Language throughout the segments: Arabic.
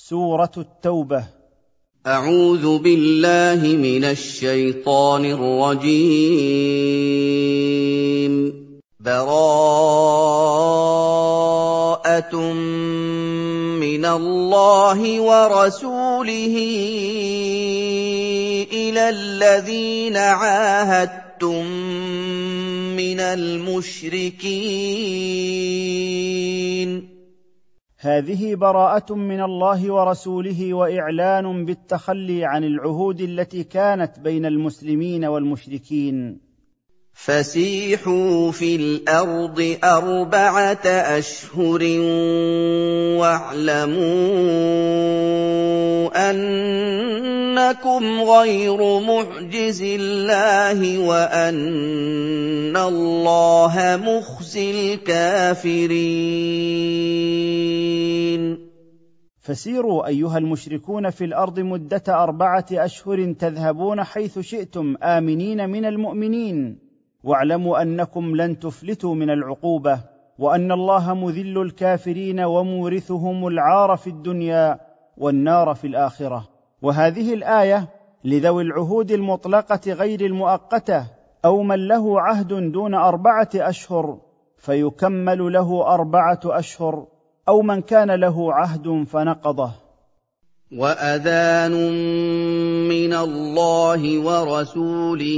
سورة التوبة. أعوذ بالله من الشيطان الرجيم. براءة من الله ورسوله إلى الذين عاهدتم من المشركين. هذه براءة من الله ورسوله وإعلان بالتخلي عن العهود التي كانت بين المسلمين والمشركين. فسيحوا في الأرض 4 أشهر واعلموا أنكم غير معجز الله وأن الله مخزي الكافرين. فسيروا أيها المشركون في الأرض مدة 4 أشهر تذهبون حيث شئتم آمنين من المؤمنين، واعلموا أنكم لن تفلتوا من العقوبة، وأن الله مذل الكافرين ومورثهم العار في الدنيا والنار في الآخرة. وهذه الآية لذوي العهود المطلقة غير المؤقتة، أو من له عهد دون 4 أشهر فيكمل له 4 أشهر، أو من كان له عهد فنقضه. وأذان من الله ورسوله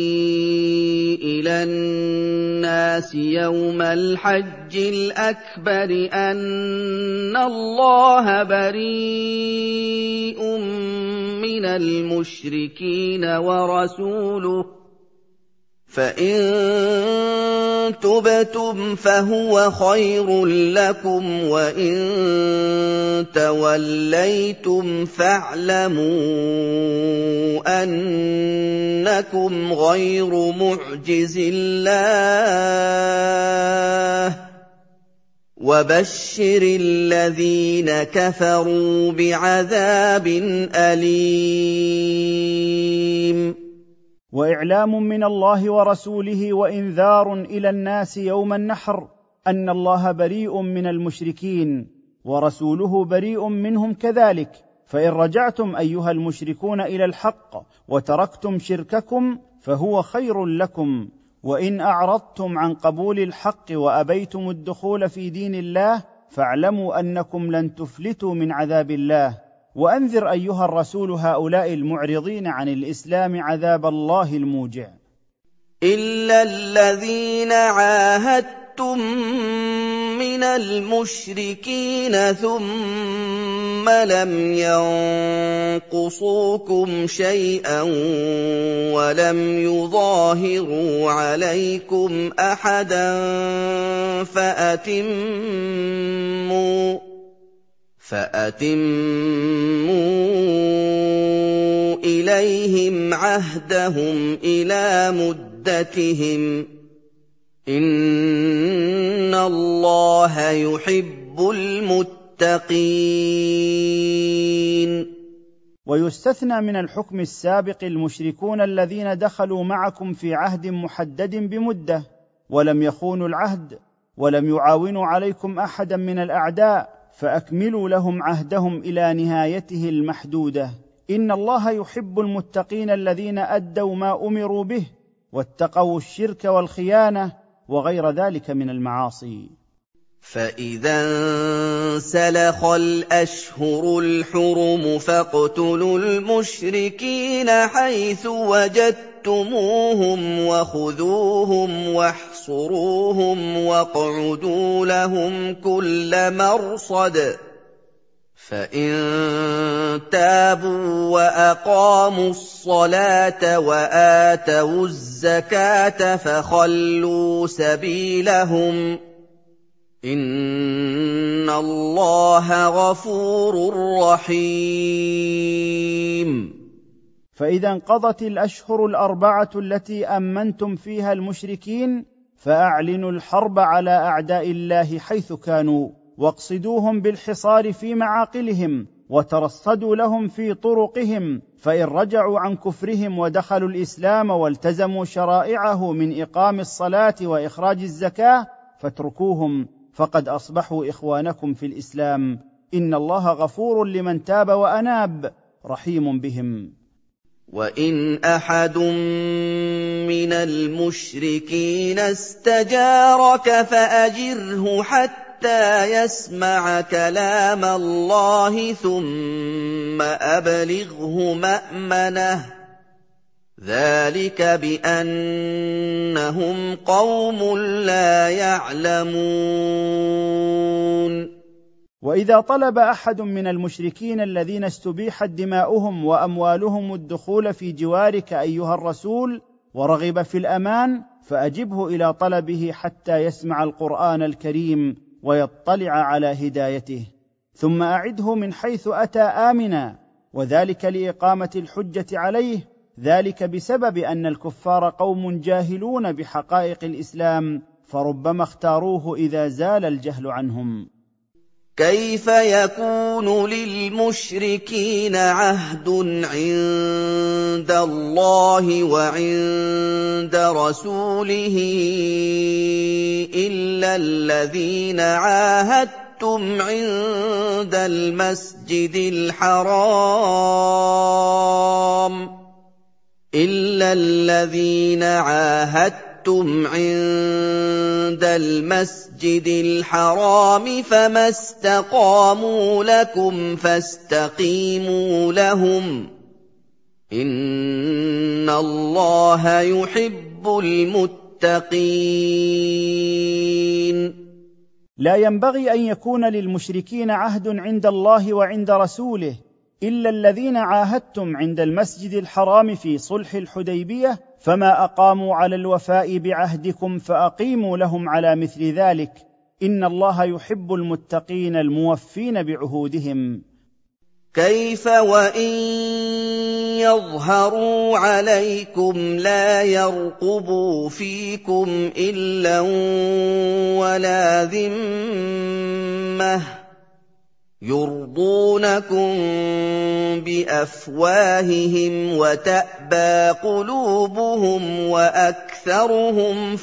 إلى الناس يوم الحج الأكبر أن الله بريء من المشركين ورسوله، فإن تبتم فهو خير لكم، وإن توليتم فاعلموا أنكم غير معجز الله، وبشر الذين كفروا بعذاب أليم. وإعلام من الله ورسوله وإنذار إلى الناس يوم النحر أن الله بريء من المشركين ورسوله بريء منهم كذلك. فإن رجعتم أيها المشركون إلى الحق وتركتم شرككم فهو خير لكم، وإن أعرضتم عن قبول الحق وأبيتم الدخول في دين الله فاعلموا أنكم لن تفلتوا من عذاب الله. وأنذر أيها الرسول هؤلاء المعرضين عن الإسلام عذاب الله الموجع. إلا الذين عاهدتم من المشركين ثم لم ينقصوكم شيئا ولم يظاهروا عليكم أحدا فأتموا إليهم عهدهم إلى مدتهم، إن الله يحب المتقين. ويستثنى من الحكم السابق المشركون الذين دخلوا معكم في عهد محدد بمدة ولم يخونوا العهد ولم يعاونوا عليكم أحدا من الأعداء، فأكملوا لهم عهدهم إلى نهايته المحدودة. إن الله يحب المتقين الذين أدوا ما أمروا به واتقوا الشرك والخيانة وغير ذلك من المعاصي. فإذا انسلخ الأشهر الحرم فاقتلوا المشركين حيث وجدتموهم وخذوهم واحصروهم واقعدوا لهم كل مرصد، فإن تابوا وأقاموا الصلاة وآتوا الزكاة فخلوا سبيلهم، إن الله غفور رحيم. فإذا انقضت الأشهر 4 التي أمنتم فيها المشركين فأعلنوا الحرب على أعداء الله حيث كانوا، واقصدوهم بالحصار في معاقلهم وترصدوا لهم في طرقهم، فإن رجعوا عن كفرهم ودخلوا الإسلام والتزموا شرائعه من إقام الصلاة وإخراج الزكاة فاتركوهم، فقد أصبحوا إخوانكم في الإسلام، إن الله غفور لمن تاب وأناب رحيم بهم. وَإِنْ أَحَدٌ مِّنَ الْمُشْرِكِينَ اسْتَجَارَكَ فَأَجِرْهُ حَتَّىٰ يَسْمَعَ كَلَامَ اللَّهِ ثُمَّ أَبْلِغْهُ مَأْمَنَهُ ۚ ذَٰلِكَ بِأَنَّهُمْ قَوْمٌ لَّا يَعْلَمُونَ. وإذا طلب أحد من المشركين الذين استبيحت دماؤهم وأموالهم الدخول في جوارك أيها الرسول ورغب في الأمان، فأجبه إلى طلبه حتى يسمع القرآن الكريم ويطلع على هدايته، ثم أعده من حيث أتى آمنا، وذلك لإقامة الحجة عليه، ذلك بسبب أن الكفار قوم جاهلون بحقائق الإسلام، فربما اختاروه إذا زال الجهل عنهم. كيف يكون للمشركين عهد عند الله وعند رسوله إلا الذين عاهدتم عند المسجد الحرام فما استقاموا لكم فاستقيموا لهم إن الله يحب المتقين. لا ينبغي أن يكون للمشركين عهد عند الله وعند رسوله إلا الذين عاهدتم عند المسجد الحرام في صلح الحديبية، فما أقاموا على الوفاء بعهدكم فأقيموا لهم على مثل ذلك، إن الله يحب المتقين الموفين بعهودهم. كيف وإن يظهروا عليكم لا يرقبوا فيكم إلا ولا ذمة يرضونكم بأفواههم وتأبى قلوبهم وأكثرهم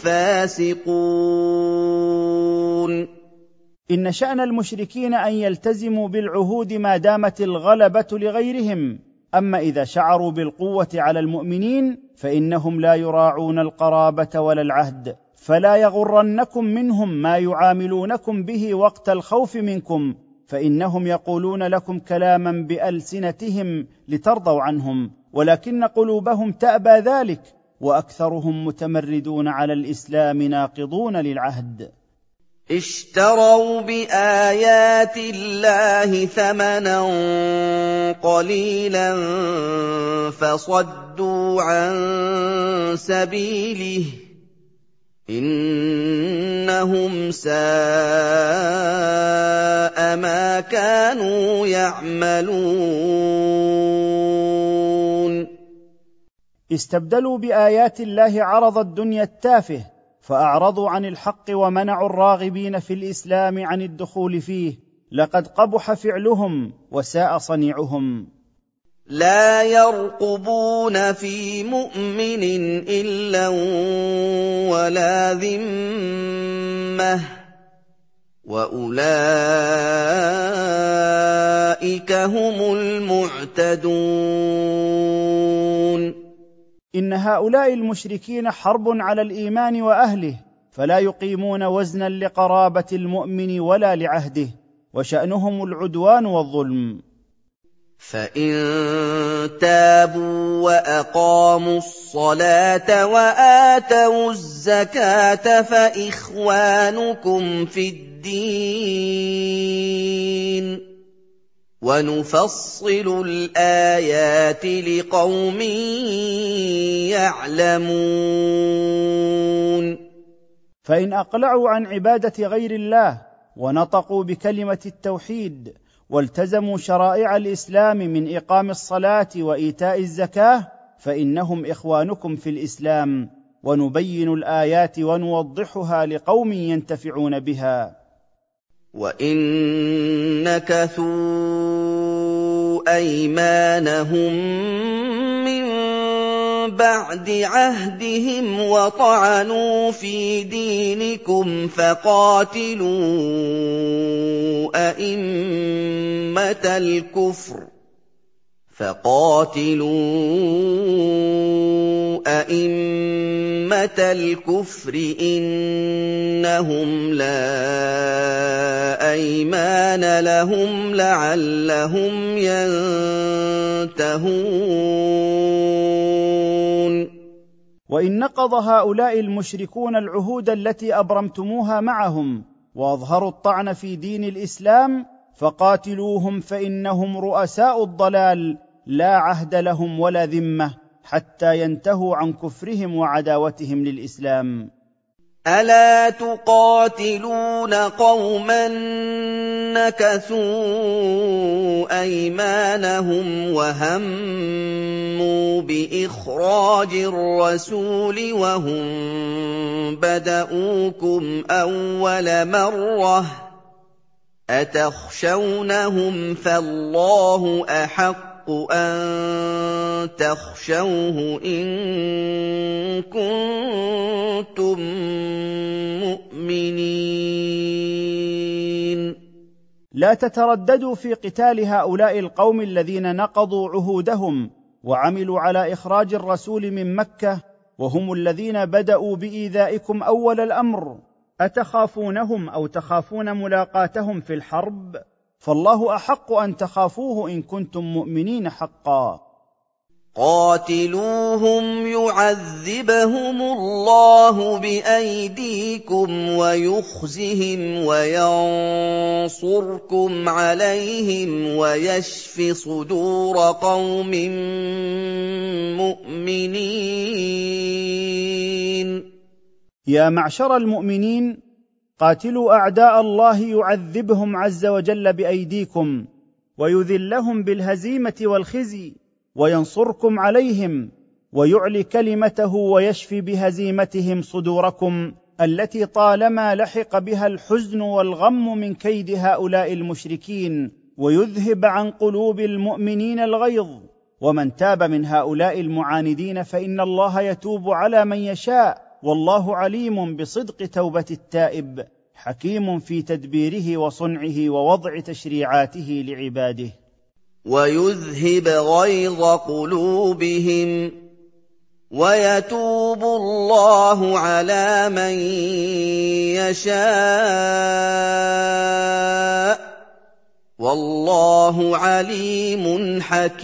فاسقون. إن شأن المشركين أن يلتزموا بالعهود ما دامت الغلبة لغيرهم، أما إذا شعروا بالقوة على المؤمنين فإنهم لا يراعون القرابة ولا العهد، فلا يغرنكم منهم ما يعاملونكم به وقت الخوف منكم، فإنهم يقولون لكم كلاما بألسنتهم لترضوا عنهم، ولكن قلوبهم تأبى ذلك، وأكثرهم متمردون على الإسلام ناقضون للعهد. اشتروا بآيات الله ثمنا قليلا فصدوا عن سبيله إنهم ساء ما كانوا يعملون. استبدلوا بآيات الله عرض الدنيا التافه، فأعرضوا عن الحق ومنعوا الراغبين في الإسلام عن الدخول فيه، لقد قبح فعلهم وساء صنيعهم. لا يرقبون في مؤمن إلا ولا ذمة وأولئك هم المعتدون. إن هؤلاء المشركين حرب على الإيمان وأهله، فلا يقيمون وزنا لقرابة المؤمن ولا لعهده، وشأنهم العدوان والظلم. فإن تابوا وأقاموا الصلاة وآتوا الزكاة فإخوانكم في الدين ونفصل الآيات لقوم يعلمون. فإن أقلعوا عن عبادة غير الله ونطقوا بكلمة التوحيد والتزموا شرائع الإسلام من إقام الصلاة وإيتاء الزكاة فإنهم إخوانكم في الإسلام، ونبين الآيات ونوضحها لقوم ينتفعون بها. وإن نكثوا أيمانهم من بَعْدِ عَهْدِهِمْ وَطَعَنُوا فِي دِينِكُمْ فَقَاتِلُوا أَئِمَّةَ الْكُفْرِ إِنَّهُمْ لَا أَيْمَانَ لَهُمْ لَعَلَّهُمْ يَنتَهُونَ وإن نقض هؤلاء المشركون العهود التي أبرمتموها معهم وأظهروا الطعن في دين الإسلام فقاتلوهم، فإنهم رؤساء الضلال لا عهد لهم ولا ذمة حتى ينتهوا عن كفرهم وعداوتهم للإسلام. أَلَا تُقَاتِلُونَ قَوْمًا نَكَثُوا أَيْمَانَهُمْ وَهَمُّوا بِإِخْرَاجِ الرَّسُولِ وَهُم بَدَءُوكُمْ أَوَّلَ مَرَّةٍ ۚ أَتَخْشَوْنَهُمْ فَاللَّهُ أَحَقُّ أَن تَخْشَوْهُ إِن كُنتُم مُّؤْمِنِينَ. لا تترددوا في قتال هؤلاء القوم الذين نقضوا عهودهم وعملوا على إخراج الرسول من مكة، وهم الذين بدأوا بإيذائكم أول الأمر. أتخافونهم أو تخافون ملاقاتهم في الحرب؟ فالله أحق أن تخافوه إن كنتم مؤمنين حقا. قاتلوهم يعذبهم الله بأيديكم ويخزهم وينصركم عليهم ويشف صدور قوم مؤمنين. يا معشر المؤمنين، قاتلوا أعداء الله يعذبهم عز وجل بأيديكم ويذلهم بالهزيمة والخزي وينصركم عليهم ويعلي كلمته ويشفي بهزيمتهم صدوركم التي طالما لحق بها الحزن والغم من كيد هؤلاء المشركين، ويذهب عن قلوب المؤمنين الغيظ. ومن تاب من هؤلاء المعاندين فإن الله يتوب على من يشاء، والله عليم بصدق توبة التائب، حكيم في تدبيره وصنعه ووضع تشريعاته لعباده. ويذهب غيظ قلوبهم ويتوب الله على من يشاء، والله عليم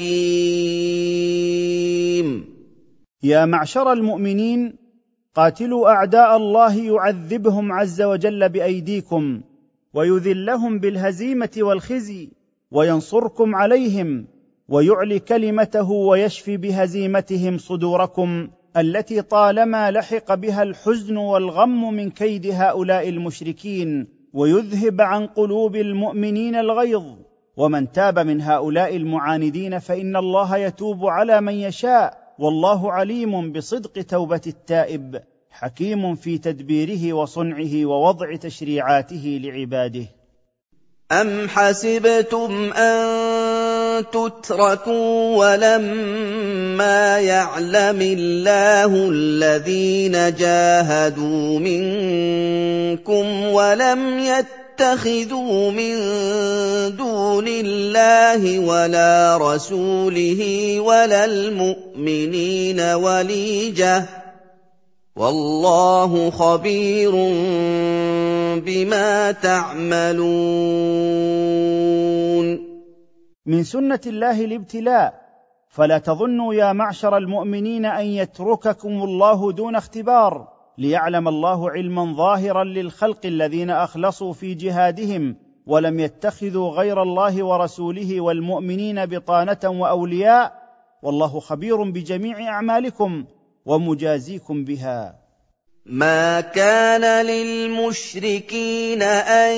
حكيم. يا معشر المؤمنين، قاتلوا أعداء الله يعذبهم عز وجل بأيديكم ويذلهم بالهزيمة والخزي وينصركم عليهم ويعلي كلمته ويشفي بهزيمتهم صدوركم التي طالما لحق بها الحزن والغم من كيد هؤلاء المشركين، ويذهب عن قلوب المؤمنين الغيظ. ومن تاب من هؤلاء المعاندين فإن الله يتوب على من يشاء، والله عليم بصدق توبة التائب، حكيم في تدبيره وصنعه ووضع تشريعاته لعباده. أَمْ حَسِبْتُمْ أَن تُتْرَكُوا وَلَمَّا يَعْلَمِ اللَّهُ الَّذِينَ جَاهَدُوا مِنكُمْ وَلَمْ يَتَّخِذُوا مِن دُونِ اللَّهِ وَلَا رَسُولِهِ وَلَا الْمُؤْمِنِينَ وَلِيجَةً، وَاللَّهُ خَبِيرٌ بِمَا تَعْمَلُونَ. من سنة الله الابتلاء، فلا تظنوا يا معشر المؤمنين أن يترككم الله دون اختبار، ليعلم الله علما ظاهرا للخلق الذين أخلصوا في جهادهم ولم يتخذوا غير الله ورسوله والمؤمنين بطانة وأولياء، والله خبير بجميع أعمالكم ومجازيكم بها. ما كان للمشركين أن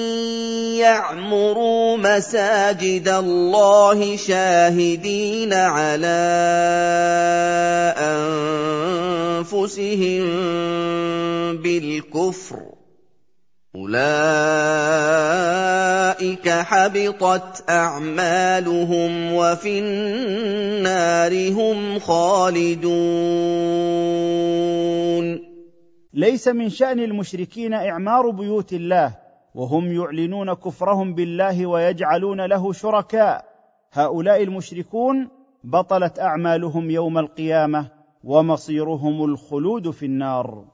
يعمروا مساجد الله شاهدين على أنفسهم بالكفر، أُولَٰئِكَ حَبِطَتْ أَعْمَالُهُمْ وَفِي النَّارِ هُمْ خَالِدُونَ ليس من شأن المشركين إعمار بيوت الله وهم يعلنون كفرهم بالله ويجعلون له شركاء. هؤلاء المشركون بطلت أعمالهم يوم القيامة ومصيرهم الخلود في النار.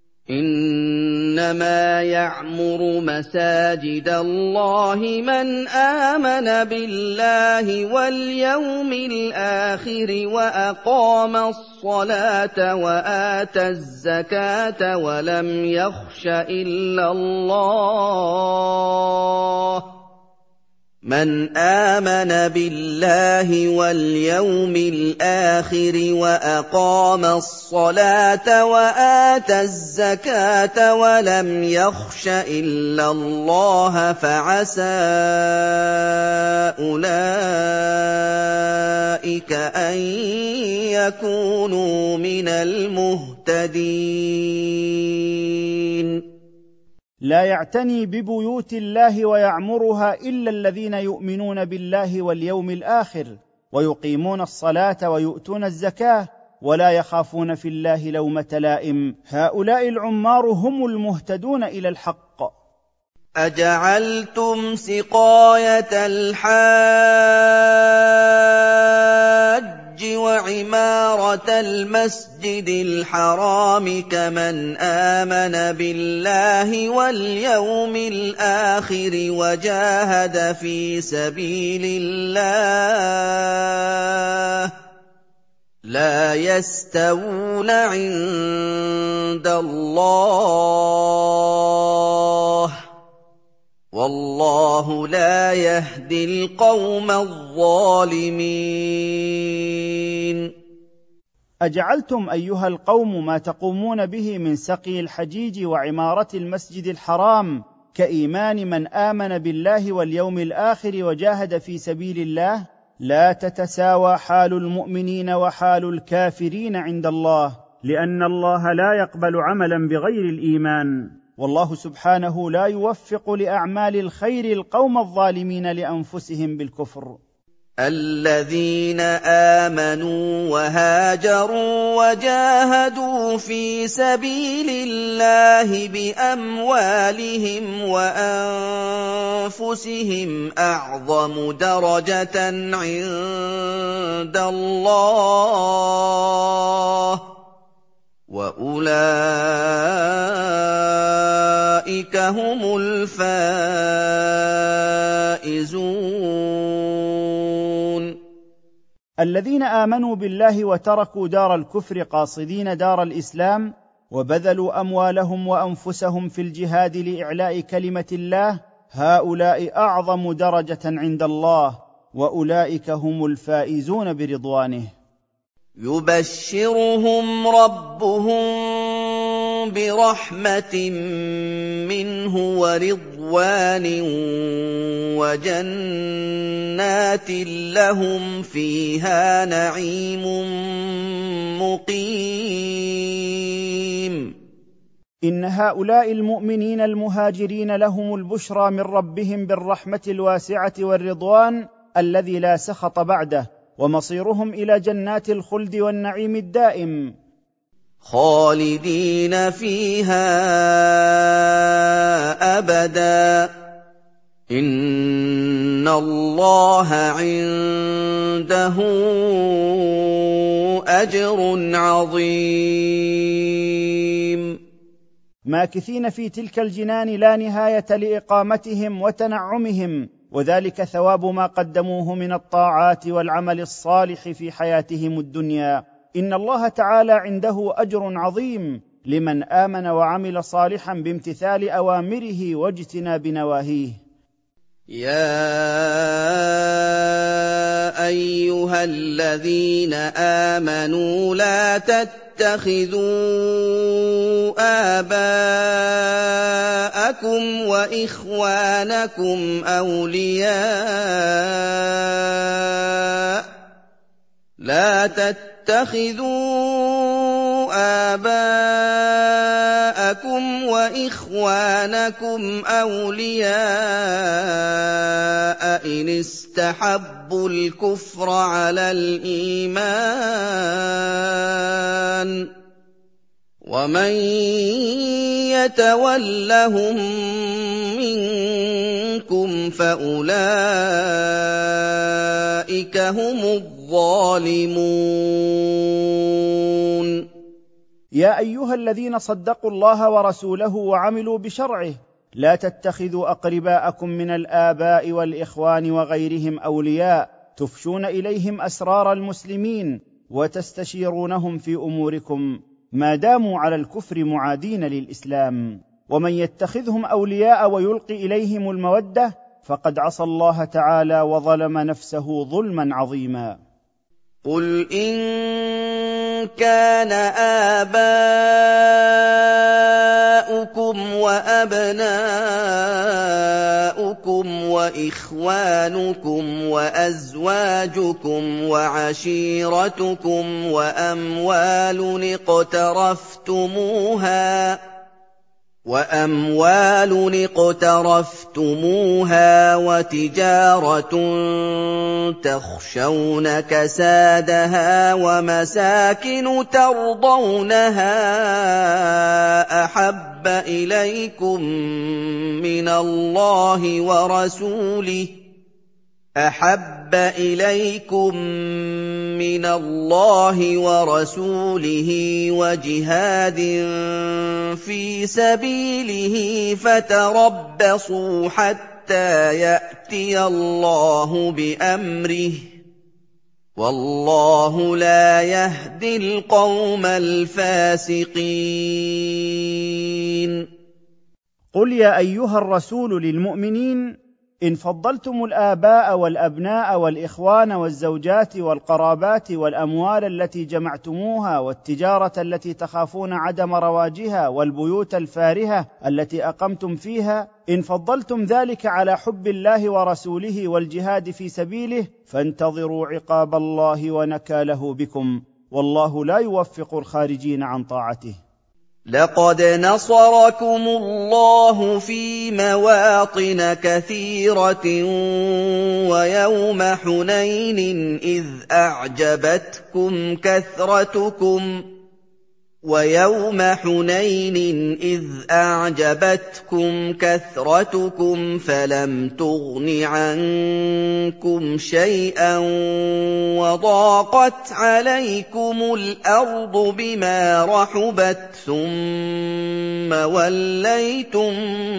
إِنَّمَا يَعْمُرُ مَسَاجِدَ اللَّهِ مَنْ آمَنَ بِاللَّهِ وَالْيَوْمِ الْآخِرِ وَأَقَامَ الصَّلَاةَ وَآتَى الزَّكَاةَ وَلَمْ يَخْشَ إِلَّا اللَّهَ مَنْ آمَنَ بِاللَّهِ وَالْيَوْمِ الْآخِرِ وَأَقَامَ الصَّلَاةَ وَآتَى الزَّكَاةَ وَلَمْ يَخْشَ إِلَّا اللَّهَ فَعَسَىٰ أُولَٰئِكَ أَن يَكُونُوا مِنَ الْمُهْتَدِينَ. لا يعتني ببيوت الله ويعمرها إلا الذين يؤمنون بالله واليوم الآخر ويقيمون الصلاة ويؤتون الزكاة ولا يخافون في الله لومة لائم. هؤلاء العمار هم المهتدون إلى الحق. أَجَعَلْتُمْ سِقَايَةَ الْحَاجِّ وَعِمَارَةَ الْمَسْجِدِ الْحَرَامِ كَمَنْ آمَنَ بِاللَّهِ وَالْيَوْمِ الْآخِرِ وَجَاهَدَ فِي سَبِيلِ اللَّهِ ۚ لَا يَسْتَوُونَ عِندَ اللَّهِ ۗ وَاللَّهُ لَا يَهْدِي الْقَوْمَ الظَّالِمِينَ. أجعلتم أيها القوم ما تقومون به من سقي الحجيج وعمارة المسجد الحرام كإيمان من آمن بالله واليوم الآخر وجاهد في سبيل الله؟ لا تتساوى حال المؤمنين وحال الكافرين عند الله، لأن الله لا يقبل عملا بغير الإيمان، والله سبحانه لا يوفق لأعمال الخير القوم الظالمين لأنفسهم بالكفر. الَّذِينَ آمَنُوا وَهَاجَرُوا وَجَاهَدُوا فِي سَبِيلِ اللَّهِ بِأَمْوَالِهِمْ وَأَنفُسِهِمْ أَعْظَمُ دَرَجَةً عِندَ اللَّهِ ۚ وَأُولَٰئِكَ هُمُ الْفَائِزُونَ. الذين آمنوا بالله وتركوا دار الكفر قاصدين دار الإسلام وبذلوا أموالهم وأنفسهم في الجهاد لإعلاء كلمة الله، هؤلاء أعظم درجة عند الله، وأولئك هم الفائزون برضوانه. يُبَشِّرُهُمْ رَبُّهُم بِرَحْمَةٍ مِّنْهُ وَرِضْوَانٍ وَجَنَّاتٍ لَّهُمْ فِيهَا نَعِيمٌ مُّقِيمٌ. إن هؤلاء المؤمنين المهاجرين لهم البشرى من ربهم بالرحمة الواسعة والرضوان الذي لا سخط بعده، ومصيرهم إلى جنات الخلد والنعيم الدائم خالدين فيها أبدا. إن الله عنده أجر عظيم. ماكثين في تلك الجنان لا نهاية لإقامتهم وتنعمهم، وذلك ثواب ما قدموه من الطاعات والعمل الصالح في حياتهم الدنيا. إن الله تعالى عنده أجر عظيم لمن آمن وعمل صالحا بامتثال أوامره واجتناب نواهيه. يا أيها الذين آمنوا لا تتخذوا آباءكم وإخوانكم أولياء آباءكم وإخوانكم أولياء إن استحبوا الكفر على الإيمان ۚ ومن يتولهم منكم فأولئك هم الظالمون. يا أيها الذين صدقوا الله ورسوله وعملوا بشرعه، لا تتخذوا أقرباءكم من الآباء والإخوان وغيرهم أولياء تفشون إليهم أسرار المسلمين وتستشيرونهم في أموركم ما داموا على الكفر معادين للإسلام، ومن يتخذهم أولياء ويلقي إليهم المودة فقد عصى الله تعالى وظلم نفسه ظلما عظيما. قل إن كان آباؤكم وأبناؤكم وإخوانكم وأزواجكم وعشيرتكم وأموال اقترفتموها وتجارة تخشون كسادها ومساكن ترضونها أحب إليكم من الله ورسوله وجهاد في سبيله فتربصوا حتى يأتي الله بأمره، والله لا يهدي القوم الفاسقين. قل يا أيها الرسول للمؤمنين: إن فضلتم الآباء والأبناء والإخوان والزوجات والقرابات والأموال التي جمعتموها والتجارة التي تخافون عدم رواجها والبيوت الفارهة التي أقمتم فيها، إن فضلتم ذلك على حب الله ورسوله والجهاد في سبيله فانتظروا عقاب الله ونكاله بكم، والله لا يوفق الخارجين عن طاعته. لقد نصركم الله في مواطن كثيرة ويوم حنين إذ أعجبتكم كثرتكم فلم تغن عنكم شيئا وضاقت عليكم الأرض بما رحبت ثم وليتم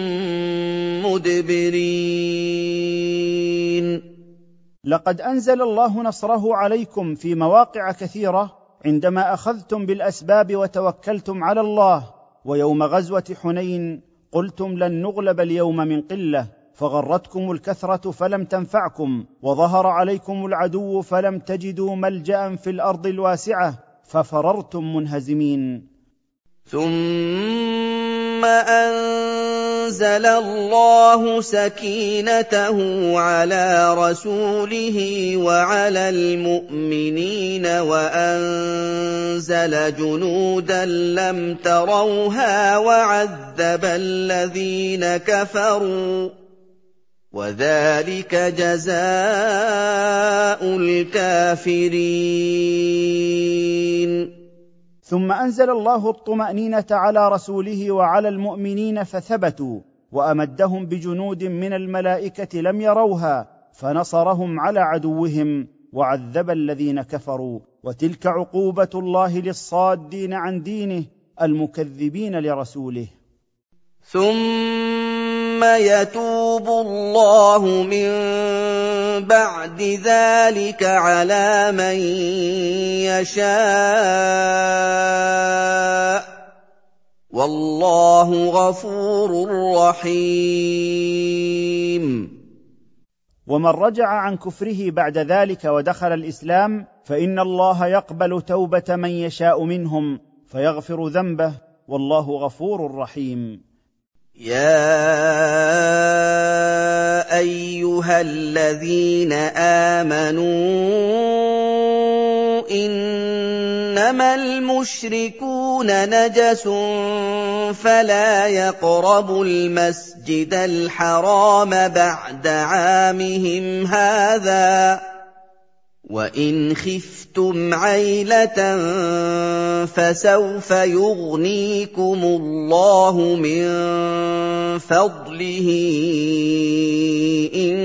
مدبرين. لقد أنزل الله نصره عليكم في مواقع كثيرة عندما أخذتم بالأسباب وتوكلتم على الله، ويوم غزوة حنين قلتم لن نغلب اليوم من قلة، فغرتكم الكثرة فلم تنفعكم، وظهر عليكم العدو فلم تجدوا ملجأ في الأرض الواسعة ففررتم منهزمين. ثم أنزل الله سكينته على رسوله وعلى المؤمنين وأنزل جنودا لم تروها وعذب الذين كفروا، وذلك جزاء الكافرين. ثم أنزل الله الطمأنينة على رسوله وعلى المؤمنين فثبتوا، وأمدهم بجنود من الملائكة لم يروها فنصرهم على عدوهم وعذب الذين كفروا، وتلك عقوبة الله للصادين عن دينه المكذبين لرسوله. ثم يتوب الله من بعد ذلك على من يشاء، والله غفور رحيم. ومن رجع عن كفره بعد ذلك ودخل الإسلام فإن الله يقبل توبة من يشاء منهم فيغفر ذنبه، والله غفور رحيم. يا أيها الذين آمنوا إنما المشركون نجس فلا يقربوا المسجد الحرام بعد عامهم هذا وإن خفتم عيلة فسوف يغنيكم الله من فضله إن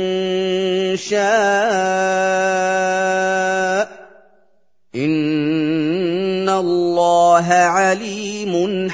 شاء إن الله عليم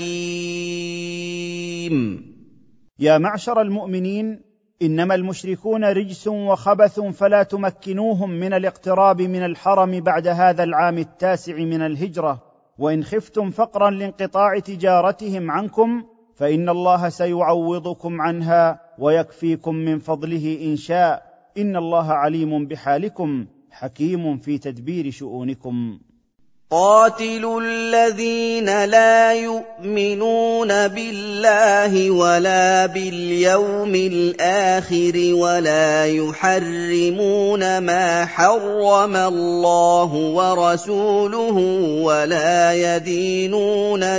حكيم. يا معشر المؤمنين، إنما المشركون رجس وخبث، فلا تمكنوهم من الاقتراب من الحرم بعد هذا العام 9 من الهجرة. وإن خفتم فقرا لانقطاع تجارتهم عنكم فإن الله سيعوضكم عنها ويكفيكم من فضله إن شاء، إن الله عليم بحالكم حكيم في تدبير شؤونكم. قاتلوا الذين لا يؤمنون بالله ولا باليوم الآخر ولا يحرمون ما حرم الله ورسوله ولا يدينون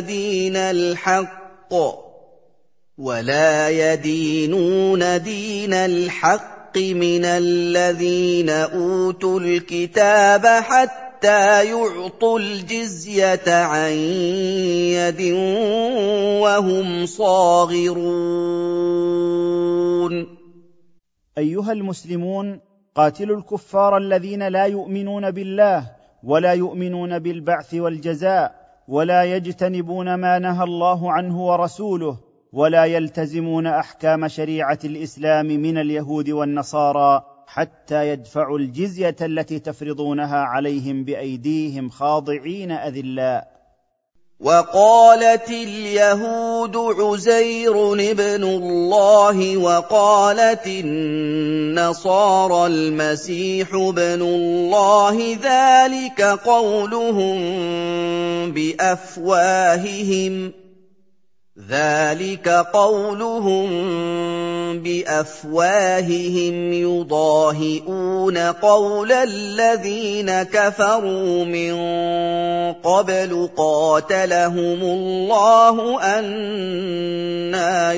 دين الحق من الذين أوتوا الكتاب حتى يعطوا الجزية عن يد وهم صاغرون. أيها المسلمون، قاتلوا الكفار الذين لا يؤمنون بالله ولا يؤمنون بالبعث والجزاء ولا يجتنبون ما نهى الله عنه ورسوله ولا يلتزمون أحكام شريعة الإسلام من اليهود والنصارى حتى يدفعوا الجزية التي تفرضونها عليهم بأيديهم خاضعين أذلاء. وقالت اليهود عزير ابن الله وقالت النصارى المسيح ابن الله، ذلك قولهم بأفواههم يضاهئون قول الذين كفروا من قبل قاتلهم الله أنى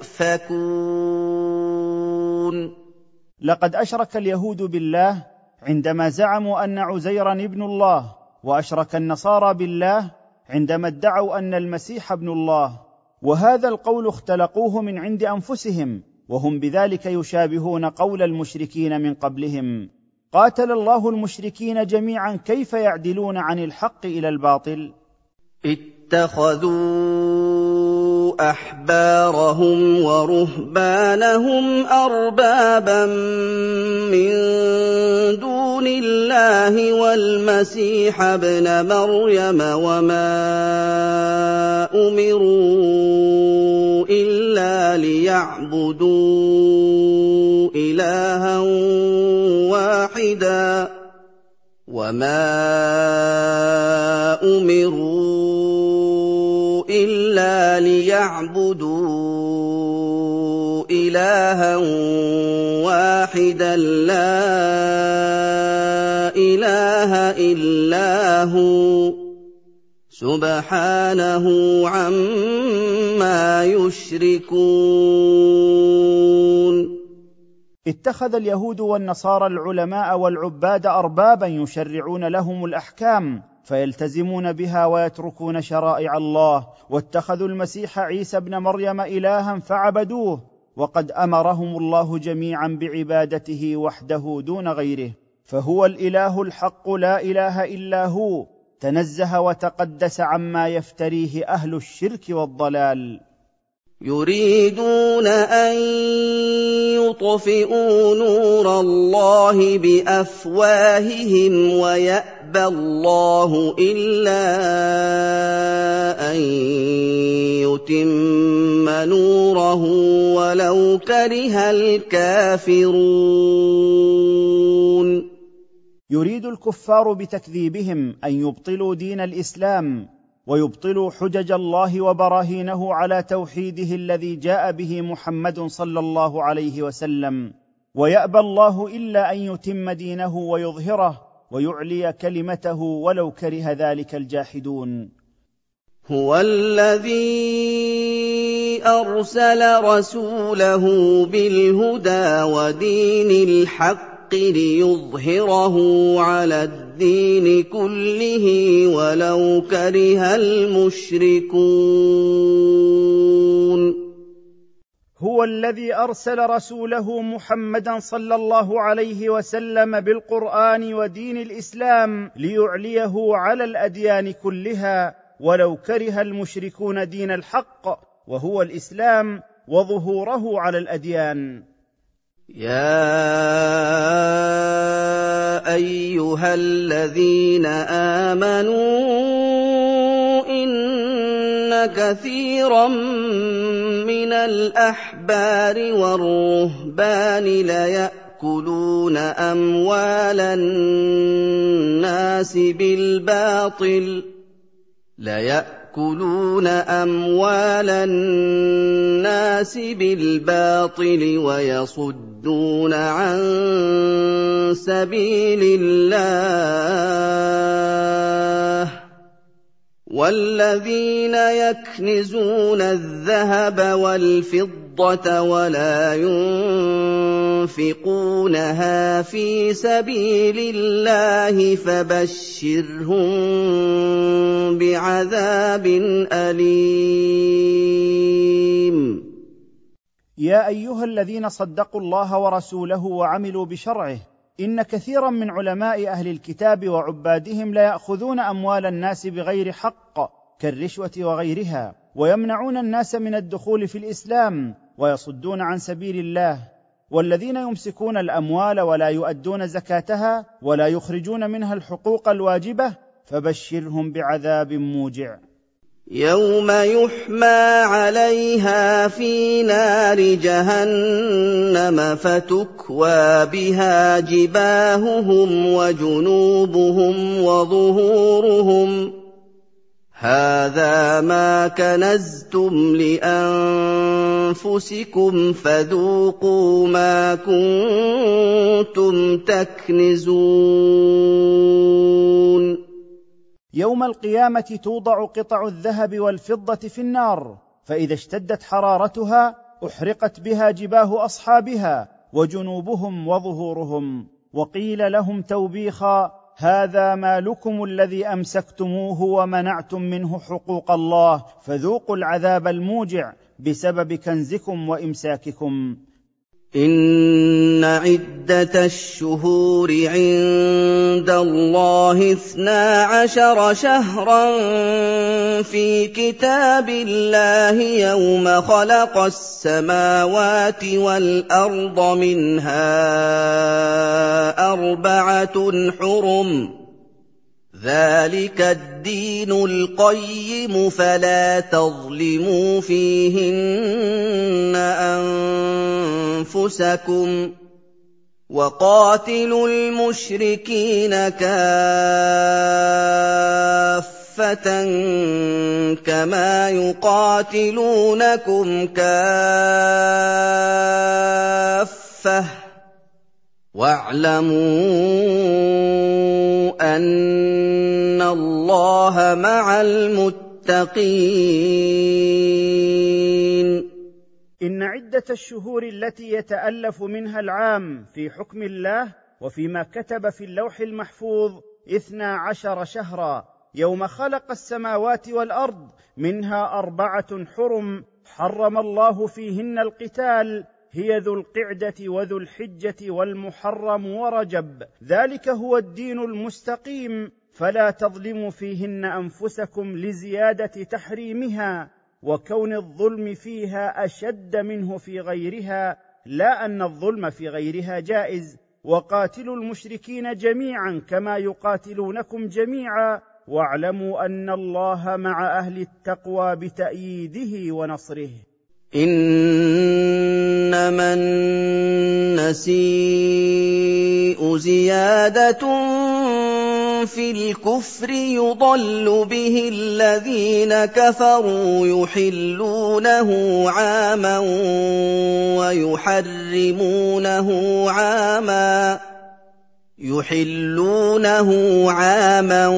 يؤفكون. لقد أشرك اليهود بالله عندما زعموا أن عزيرا ابن الله، وأشرك النصارى بالله عندما ادعوا أن المسيح ابن الله، وهذا القول اختلقوه من عند أنفسهم، وهم بذلك يشابهون قول المشركين من قبلهم. قاتل الله المشركين جميعا، كيف يعدلون عن الحق إلى الباطل؟ اتخذوا أحبارهم ورهبانهم أربابا من دون الله والمسيح ابن مريم وما أمروا إلا ليعبدوا إلها واحدا لا إله إلا هو سبحانه عما يشركون. اتخذ اليهود والنصارى العلماء والعباد أربابا يشرعون لهم الأحكام فيلتزمون بها ويتركون شرائع الله، واتخذوا المسيح عيسى ابن مريم إلها فعبدوه، وقد أمرهم الله جميعا بعبادته وحده دون غيره، فهو الإله الحق لا إله إلا هو، تنزه وتقدس عما يفتريه أهل الشرك والضلال. يريدون أن يطفئوا نور الله بأفواههم ويأبى الله إلا أن يتم نوره ولو كره الكافرون. يريد الكفار بتكذيبهم أن يبطلوا دين الإسلام ويبطلوا حجج الله وبراهينه على توحيده الذي جاء به محمد صلى الله عليه وسلم، ويأبى الله إلا أن يتم دينه ويظهره ويعلي كلمته ولو كره ذلك الجاحدون. هُوَ الَّذِي أَرْسَلَ رَسُولَهُ بِالْهُدَىٰ وَدِينِ الْحَقِّ لِيُظْهِرَهُ عَلَى الدِّينِ كُلِّهِ وَلَوْ كَرِهَ الْمُشْرِكُونَ هو الذي أرسل رسوله محمدًا صلى الله عليه وسلم بالقرآن ودين الإسلام ليعليه على الأديان كلها ولو كره المشركون دين الحق وهو الإسلام وظهوره على الأديان. يا أيها الذين آمنوا إن كثيرا من الأحبار والرهبان ليأكلون أموال الناس بالباطل ويصدون عن سبيل الله والذين يكنزون الذهب والفضة ولا ينفقونها في سبيل الله فبشرهم بعذاب أليم. يا أيها الذين صدقوا الله ورسوله وعملوا بشرعه، إن كثيرا من علماء أهل الكتاب وعبادهم ليأخذون أموال الناس بغير حق كالرشوة وغيرها، ويمنعون الناس من الدخول في الإسلام ويصدون عن سبيل الله، والذين يمسكون الأموال ولا يؤدون زكاتها ولا يخرجون منها الحقوق الواجبة فبشرهم بعذاب موجع. يوم يحمى عليها في نار جهنم فتكوى بها جباههم وجنوبهم وظهورهم هذا ما كنزتم لأنفسكم فذوقوا ما كنتم تكنزون. يوم القيامة توضع قطع الذهب والفضة في النار، فإذا اشتدت حرارتها أحرقت بها جباه أصحابها وجنوبهم وظهورهم، وقيل لهم توبيخا هذا مالكم الذي أمسكتموه ومنعتم منه حقوق الله فذوقوا العذاب الموجع بسبب كنزكم وإمساككم. إن عدة الشهور عند الله 12 شهرا في كتاب الله يوم خلق السماوات والأرض منها 4 حرم ذلك الدين القيم فلا تظلموا فيهن أنفسكم وقاتلوا المشركين كافة كما يقاتلونكم كافة واعلموا أن الله مع المتقين. إن عدة الشهور التي يتألف منها العام في حكم الله وفيما كتب في اللوح المحفوظ 12 شهرا يوم خلق السماوات والأرض منها 4 حرم حرم الله فيهن القتال هي ذو القعدة وذو الحجة والمحرم ورجب ذلك هو الدين المستقيم فلا تظلموا فيهن أنفسكم لزيادة تحريمها وكون الظلم فيها أشد منه في غيرها لا أن الظلم في غيرها جائز. وقاتلوا المشركين جميعا كما يقاتلونكم جميعا واعلموا أن الله مع أهل التقوى بتأييده ونصره. إنما النسيء زيادة في الكفر يضل به الذين كفروا يحلونه عاما ويحرمونه عاما يحلونه عاما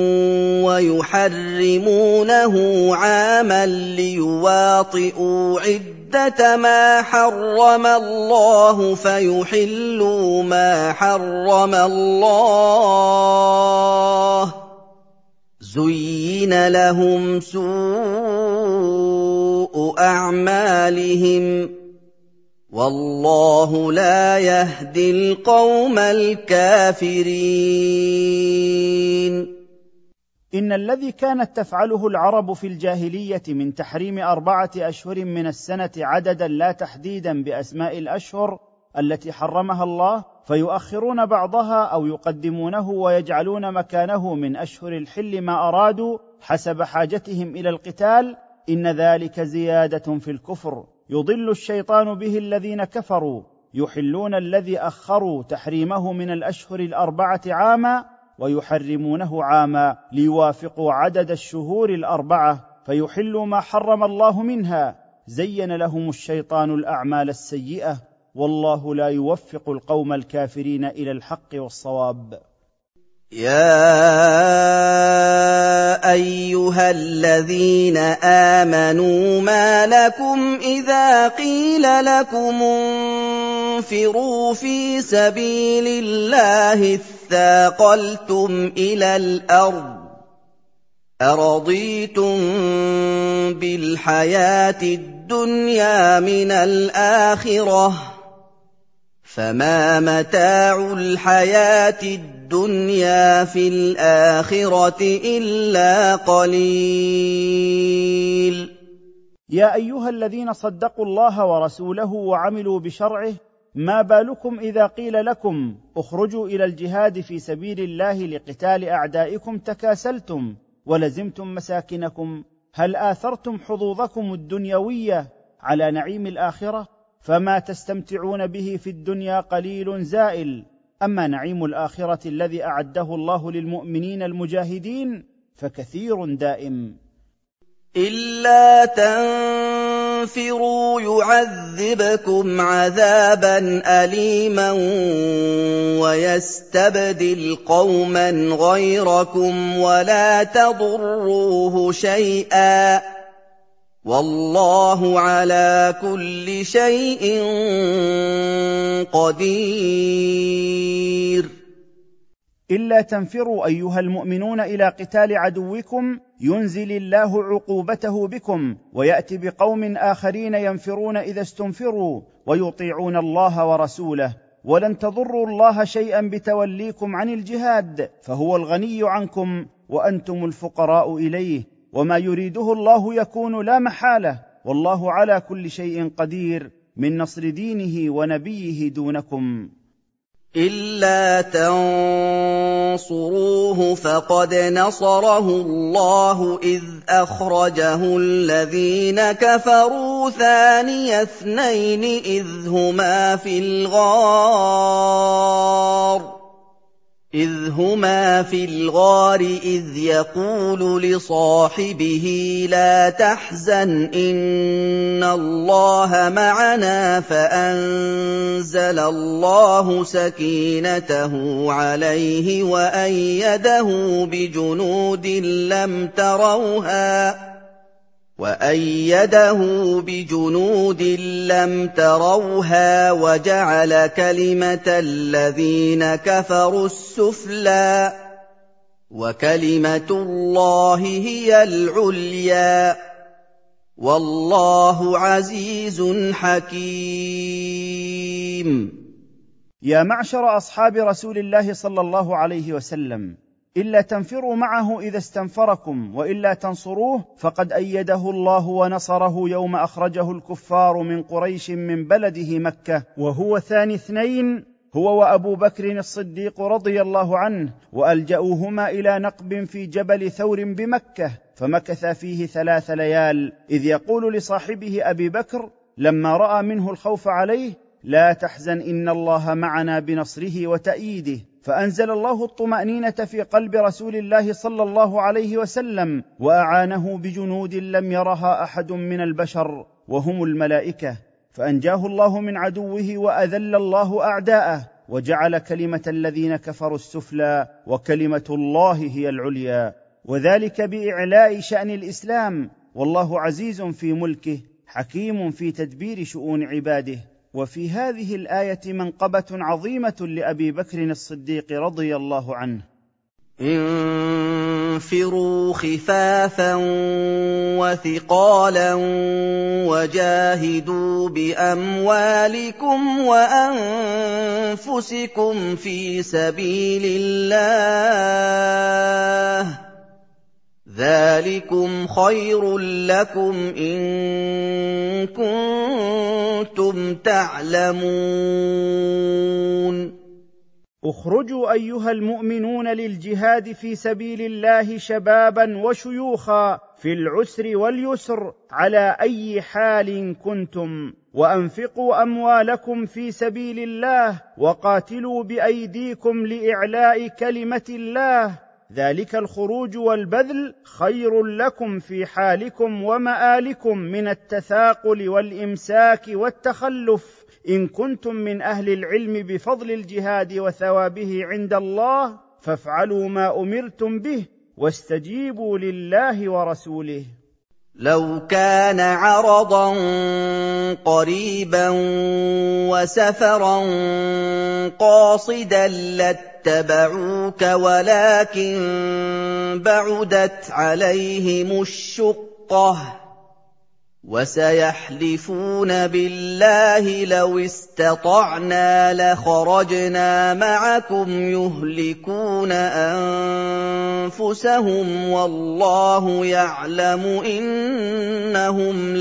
ويحرمونه عاما ليواطئوا عدة ما حرم الله فيحلوا ما حرم الله زين لهم سوء أعمالهم والله لا يهدي القوم الكافرين. إن الذي كانت تفعله العرب في الجاهلية من تحريم 4 أشهر من السنة عددا لا تحديدا بأسماء الأشهر التي حرمها الله، فيؤخرون بعضها أو يقدمونه ويجعلون مكانه من أشهر الحل ما أرادوا حسب حاجتهم إلى القتال، إن ذلك زيادة في الكفر يضل الشيطان به الذين كفروا، يحلون الذي أخروا تحريمه من الأشهر 4 عاما ويحرمونه عاما ليوافقوا عدد الشهور 4 فيحلوا ما حرم الله منها. زين لهم الشيطان الأعمال السيئة والله لا يوفق القوم الكافرين إلى الحق والصواب. يا أيها الذين آمنوا ما لكم إذا قيل لكم انفروا في سبيل الله اثاقلتم إلى الأرض أرضيتم بالحياة الدنيا من الآخرة فما متاع الحياة الدنيا في الآخرة إلا قليل. يا أيها الذين صدقوا الله ورسوله وعملوا بشرعه، ما بالكم إذا قيل لكم اخرجوا إلى الجهاد في سبيل الله لقتال أعدائكم تكاسلتم ولزمتم مساكنكم؟ هل آثرتم حظوظكم الدنيوية على نعيم الآخرة؟ فما تستمتعون به في الدنيا قليل زائل، أما نعيم الآخرة الذي أعده الله للمؤمنين المجاهدين فكثير دائم. إلا تنفروا يعذبكم عذابا أليما ويستبدل قوما غيركم ولا تضروه شيئا والله على كل شيء قدير. إلا تنفروا أيها المؤمنون إلى قتال عدوكم ينزل الله عقوبته بكم ويأتي بقوم آخرين ينفرون إذا استنفروا ويطيعون الله ورسوله، ولن تضروا الله شيئا بتوليكم عن الجهاد فهو الغني عنكم وأنتم الفقراء إليه، وما يريده الله يكون لا محالة، والله على كل شيء قدير من نصر دينه ونبيه دونكم. إلا تنصروه فقد نصره الله إذ أخرجه الذين كفروا ثاني اثنين إذ هما في الغار إذ يقول لصاحبه لا تحزن إن الله معنا فأنزل الله سكينته عليه وأيده بجنود لم تروها وجعل كلمة الذين كفروا السفلى وكلمة الله هي العليا والله عزيز حكيم. يا معشر أصحاب رسول الله صلى الله عليه وسلم، إلا تنفروا معه إذا استنفركم وإلا تنصروه فقد أيده الله ونصره يوم أخرجه الكفار من قريش من بلده مكة وهو ثاني اثنين، هو وأبو بكر الصديق رضي الله عنه، وألجأوهما إلى نقب في جبل ثور بمكة فمكث فيه 3 ليال، إذ يقول لصاحبه أبي بكر لما رأى منه الخوف عليه لا تحزن إن الله معنا بنصره وتأييده، فأنزل الله الطمأنينة في قلب رسول الله صلى الله عليه وسلم وأعانه بجنود لم يرها أحد من البشر وهم الملائكة، فأنجاه الله من عدوه وأذل الله أعداءه وجعل كلمة الذين كفروا السفلى وكلمة الله هي العليا، وذلك بإعلاء شأن الإسلام، والله عزيز في ملكه حكيم في تدبير شؤون عباده. وفي هذه الآية منقبة عظيمة لأبي بكر الصديق رضي الله عنه: انفروا خفافا وثقالا وجاهدوا بأموالكم وأنفسكم في سبيل الله، ذلكم خير لكم إن كنتم تعلمون. اخرجوا أيها المؤمنون للجهاد في سبيل الله شبابا وشيوخا في العسر واليسر على أي حال كنتم، وأنفقوا أموالكم في سبيل الله وقاتلوا بأيديكم لإعلاء كلمة الله، ذلك الخروج والبذل خير لكم في حالكم ومآلكم من التثاقل والإمساك والتخلف، إن كنتم من أهل العلم بفضل الجهاد وثوابه عند الله، فافعلوا ما أمرتم به واستجيبوا لله ورسوله. لو كان عرضا قريبا وسفرا قاصدا لاتبعوك ولكن بعدت عليهم الشقة، وسيحلفون بالله لو استطعنا لخرجنا معكم يهلكون أنفسهم والله يعلم إنهم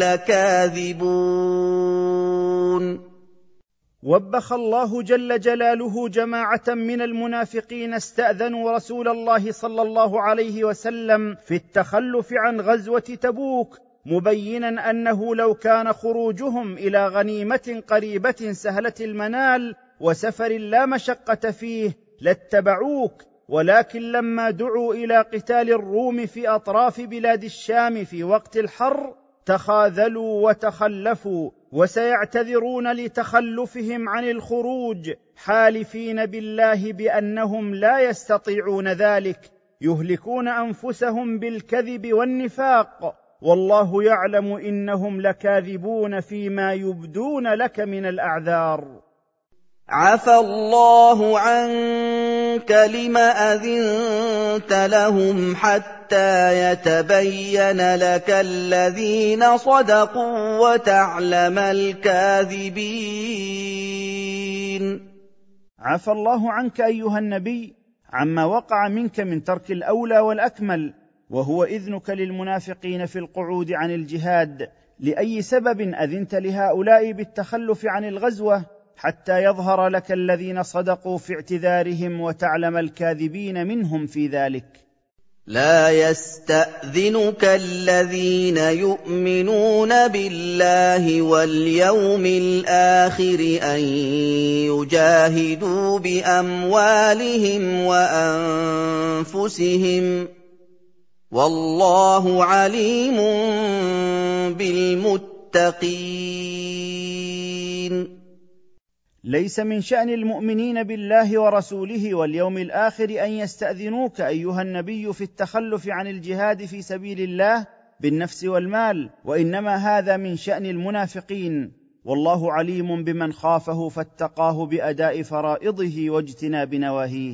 لكاذبون. وبخ الله جل جلاله جماعة من المنافقين استأذنوا رسول الله صلى الله عليه وسلم في التخلف عن غزوة تبوك، مبينا أنه لو كان خروجهم إلى غنيمة قريبة سهلة المنال وسفر لا مشقة فيه لاتبعوك، ولكن لما دعوا إلى قتال الروم في أطراف بلاد الشام في وقت الحر تخاذلوا وتخلفوا، وسيعتذرون لتخلفهم عن الخروج حالفين بالله بأنهم لا يستطيعون ذلك، يهلكون أنفسهم بالكذب والنفاق، والله يعلم إنهم لكاذبون فيما يبدون لك من الأعذار. عفى الله عنك لم أذنت لهم حتى يتبين لك الذين صدقوا وتعلم الكاذبين. عفى الله عنك أيها النبي عما وقع منك من ترك الأولى والأكمل، وهو إذنك للمنافقين في القعود عن الجهاد، لأي سبب أذنت لهؤلاء بالتخلف عن الغزوة حتى يظهر لك الذين صدقوا في اعتذارهم وتعلم الكاذبين منهم في ذلك. لا يستأذنك الذين يؤمنون بالله واليوم الآخر أن يجاهدوا بأموالهم وأنفسهم، والله عليم بالمتقين. ليس من شأن المؤمنين بالله ورسوله واليوم الآخر أن يستأذنوك أيها النبي في التخلف عن الجهاد في سبيل الله بالنفس والمال، وإنما هذا من شأن المنافقين، والله عليم بمن خافه فاتقاه بأداء فرائضه واجتناب نواهيه.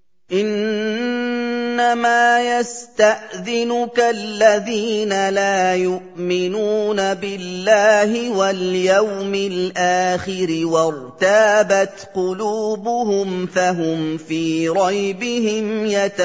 إنما يستأذنك الذين لا يؤمنون بالله واليوم الآخر وارتابت قلوبهم فهم في ريبهم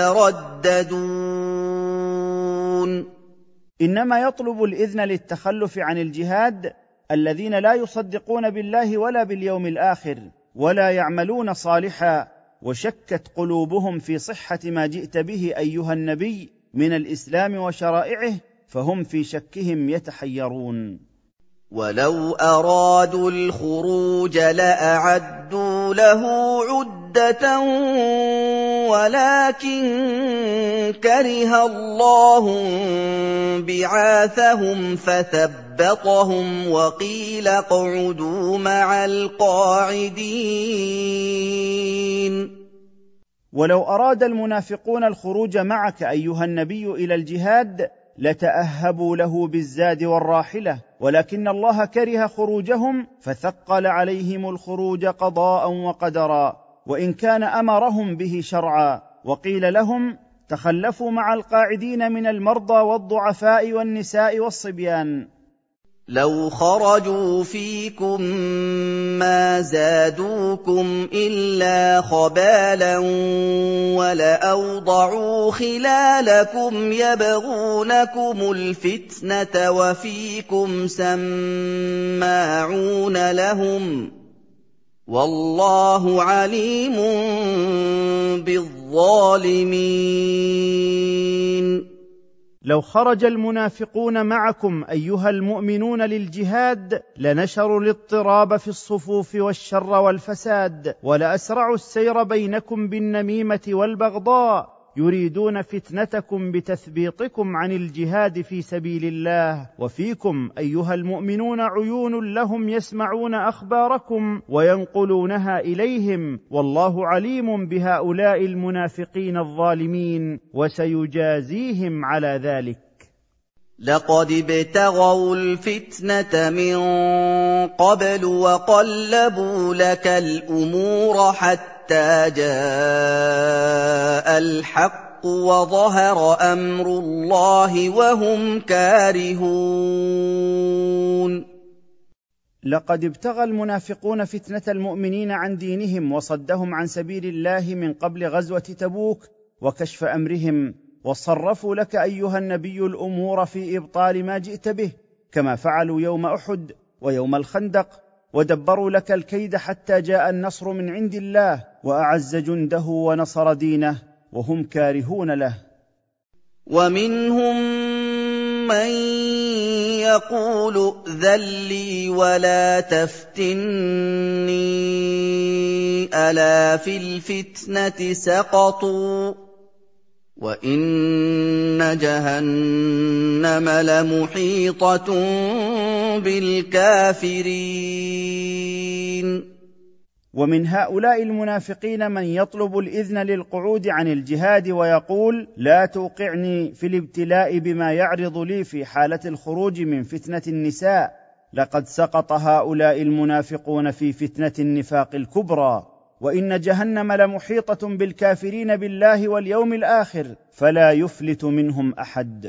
يترددون. إنما يطلب الإذن للتخلف عن الجهاد الذين لا يصدقون بالله ولا باليوم الآخر ولا يعملون صالحا، وشكت قلوبهم في صحة ما جئت به أيها النبي من الإسلام وشرائعه، فهم في شكهم يتحيرون. ولو أرادوا الخروج لأعدوا له عدة وَلَٰكِن كَرِهَ اللَّهُ انبِعَاثَهُمْ فَثَبَّطَهُمْ وَقِيلَ اقْعُدُوا مَعَ الْقَاعِدِينَ. ولو أراد المنافقون الخروج معك أيها النبي إلى الجهاد لتأهبوا له بالزاد والراحلة، ولكن الله كره خروجهم فثقل عليهم الخروج قضاء وقدرا، وإن كان أمرهم به شرعا. وقيل لهم تخلفوا مع القاعدين من المرضى والضعفاء والنساء والصبيان. لو خرجوا فيكم ما زادوكم إلا خبالا ولأوضعوا خلالكم يبغونكم الفتنة وفيكم سماعون لهم والله عليم بالظالمين. لو خرج المنافقون معكم أيها المؤمنون للجهاد لنشروا الاضطراب في الصفوف والشر والفساد، ولأسرعوا السير بينكم بالنميمة والبغضاء، يريدون فتنتكم بتثبيطكم عن الجهاد في سبيل الله. وفيكم أيها المؤمنون عيون لهم يسمعون أخباركم وينقلونها إليهم، والله عليم بهؤلاء المنافقين الظالمين وسيجازيهم على ذلك. لقد ابتغوا الفتنة من قبل وقلبوا لك الأمور حتى جاء الحق وظهر أمر الله وهم كارهون. لقد ابتغى المنافقون فتنة المؤمنين عن دينهم وصدهم عن سبيل الله من قبل غزوة تبوك وكشف أمرهم، وصرفوا لك أيها النبي الأمور في إبطال ما جئت به، كما فعلوا يوم أحد ويوم الخندق، ودبروا لك الكيد حتى جاء النصر من عند الله وأعز جنده ونصر دينه وهم كارهون له. ومنهم من يقول ائذن لي ولا تفتني ألا في الفتنة سقطوا وإن جهنم لمحيطة بالكافرين. ومن هؤلاء المنافقين من يطلب الإذن للقعود عن الجهاد ويقول لا توقعني في الابتلاء بما يعرض لي في حالة الخروج من فتنة النساء. لقد سقط هؤلاء المنافقون في فتنة النفاق الكبرى، وإن جهنم لمحيطة بالكافرين بالله واليوم الآخر فلا يفلت منهم أحد.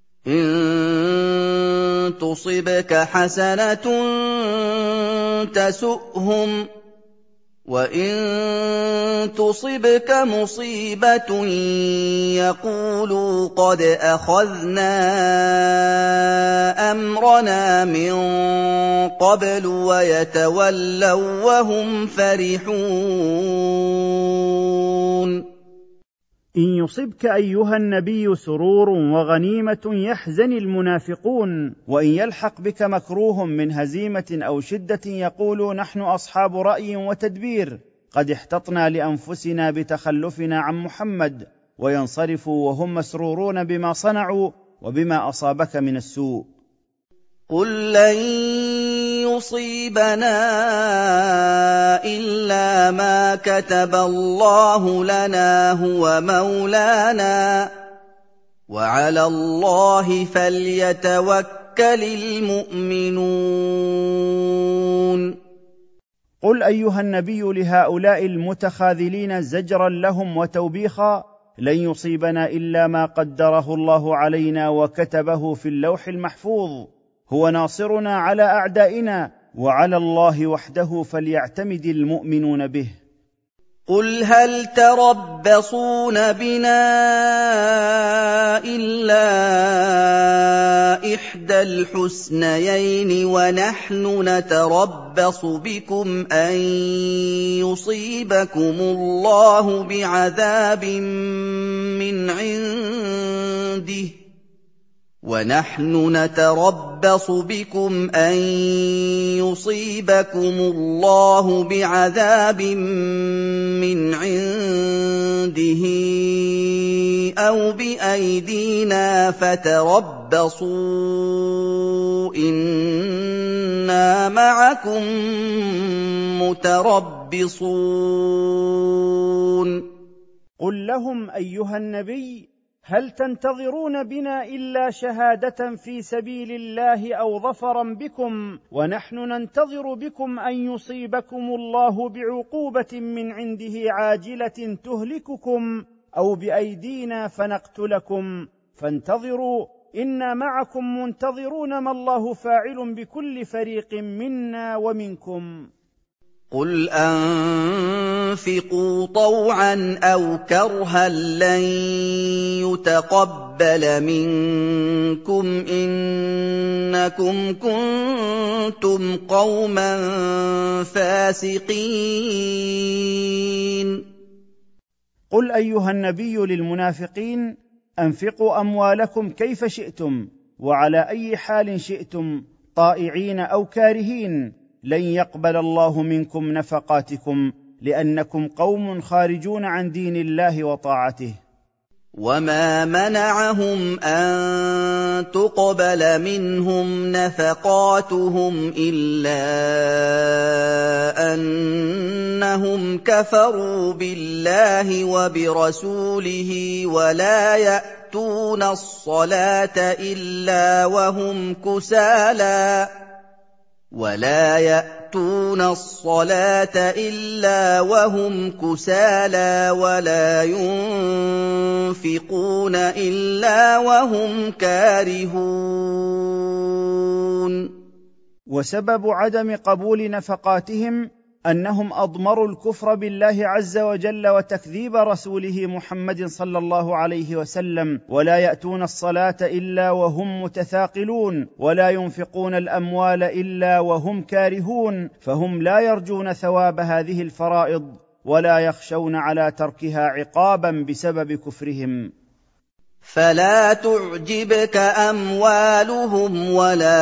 إن تصبك حسنة تسؤهم وإن تصبك مصيبة يقولوا قد أخذنا أمرنا من قبل ويتولوا وهم فرحون. إن يصبك أيها النبي سرور وغنيمة يحزن المنافقون، وإن يلحق بك مكروه من هزيمة أو شدة يقولوا نحن أصحاب رأي وتدبير قد احتطنا لأنفسنا بتخلفنا عن محمد، وينصرفوا وهم مسرورون بما صنعوا وبما أصابك من السوء. قل لن يصيبنا إلا ما كتب الله لنا هو مولانا وعلى الله فليتوكل المؤمنون. قل أيها النبي لهؤلاء المتخاذلين زجرا لهم وتوبيخا لن يصيبنا إلا ما قدره الله علينا وكتبه في اللوح المحفوظ، هو ناصرنا على أعدائنا وعلى الله وحده فليعتمد المؤمنون به. قل هل تربصون بنا إلا إحدى الحسنيين ونحن نتربص بكم أن يصيبكم الله بعذاب من عنده وَنَحْنُ نَتَرَبَّصُ بِكُمْ أَن يُصِيبَكُمُ اللَّهُ بِعَذَابٍ مِّنْ عِندِهِ أَوْ بِأَيْدِينَا فَتَرَبَّصُوا إِنَّا مَعَكُم مُّتَرَبِّصُونَ قل لهم أيها النبي: هل تنتظرون بنا إلا شهادة في سبيل الله أو ظفرا بكم، ونحن ننتظر بكم أن يصيبكم الله بعقوبة من عنده عاجلة تهلككم أو بأيدينا فنقتلكم، فانتظروا إنا معكم منتظرون ما الله فاعل بكل فريق منا ومنكم. قُلْ أَنفِقُوا طَوْعًا أَوْ كَرْهًا لَّن يُتَقَبَّلَ مِنكُمْ إِنَّكُمْ كُنتُمْ قَوْمًا فَاسِقِينَ قل أيها النبي للمنافقين: أنفقوا أموالكم كيف شئتم وعلى أي حال شئتم، طائعين أو كارهين، لن يقبل الله منكم نفقاتكم، لأنكم قوم خارجون عن دين الله وطاعته. وَمَا مَنَعَهُمْ أَن تُقْبَلَ مِنْهُمْ نَفَقَاتُهُمْ إِلَّا أَنَّهُمْ كَفَرُوا بِاللَّهِ وَبِرَسُولِهِ وَلَا يَأْتُونَ الصَّلَاةَ إِلَّا وَهُمْ كُسَالَىٰ وَلَا يُنفِقُونَ إِلَّا وَهُمْ كَارِهُونَ وسبب عدم قبول نفقاتهم أنهم أضمروا الكفر بالله عز وجل وتكذيب رسوله محمد صلى الله عليه وسلم، ولا يأتون الصلاة إلا وهم متثاقلون، ولا ينفقون الأموال إلا وهم كارهون، فهم لا يرجون ثواب هذه الفرائض ولا يخشون على تركها عقابا بسبب كفرهم. فَلَا تُعْجِبْكَ أَمْوَالُهُمْ وَلَا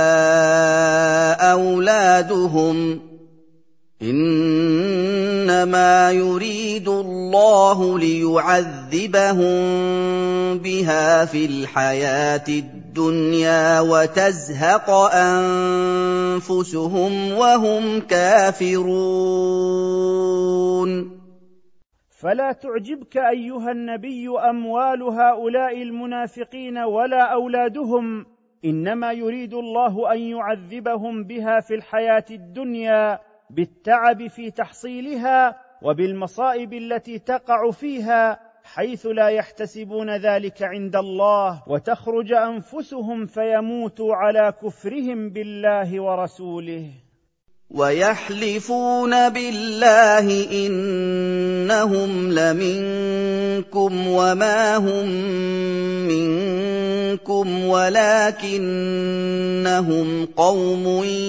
أَوْلَادُهُمْ ۚ إِنَّمَا يُرِيدُ اللَّهُ لِيُعَذِّبَهُم بِهَا فِي الْحَيَاةِ الدُّنْيَا وَتَزْهَقَ أَنفُسُهُمْ وَهُمْ كَافِرُونَ فلا تعجبك أيها النبي أموال هؤلاء المنافقين ولا أولادهم، إنما يريد الله أن يعذبهم بها في الحياة الدنيا بالتعب في تحصيلها وبالمصائب التي تقع فيها، حيث لا يحتسبون ذلك عند الله، وتخرج أنفسهم فيموتوا على كفرهم بالله ورسوله. وَيَحْلِفُونَ بِاللَّهِ إِنَّهُمْ لَمِنكُمْ وَمَا هُم مِّنكُمْ وَلَٰكِنَّهُمْ قَوْمٌ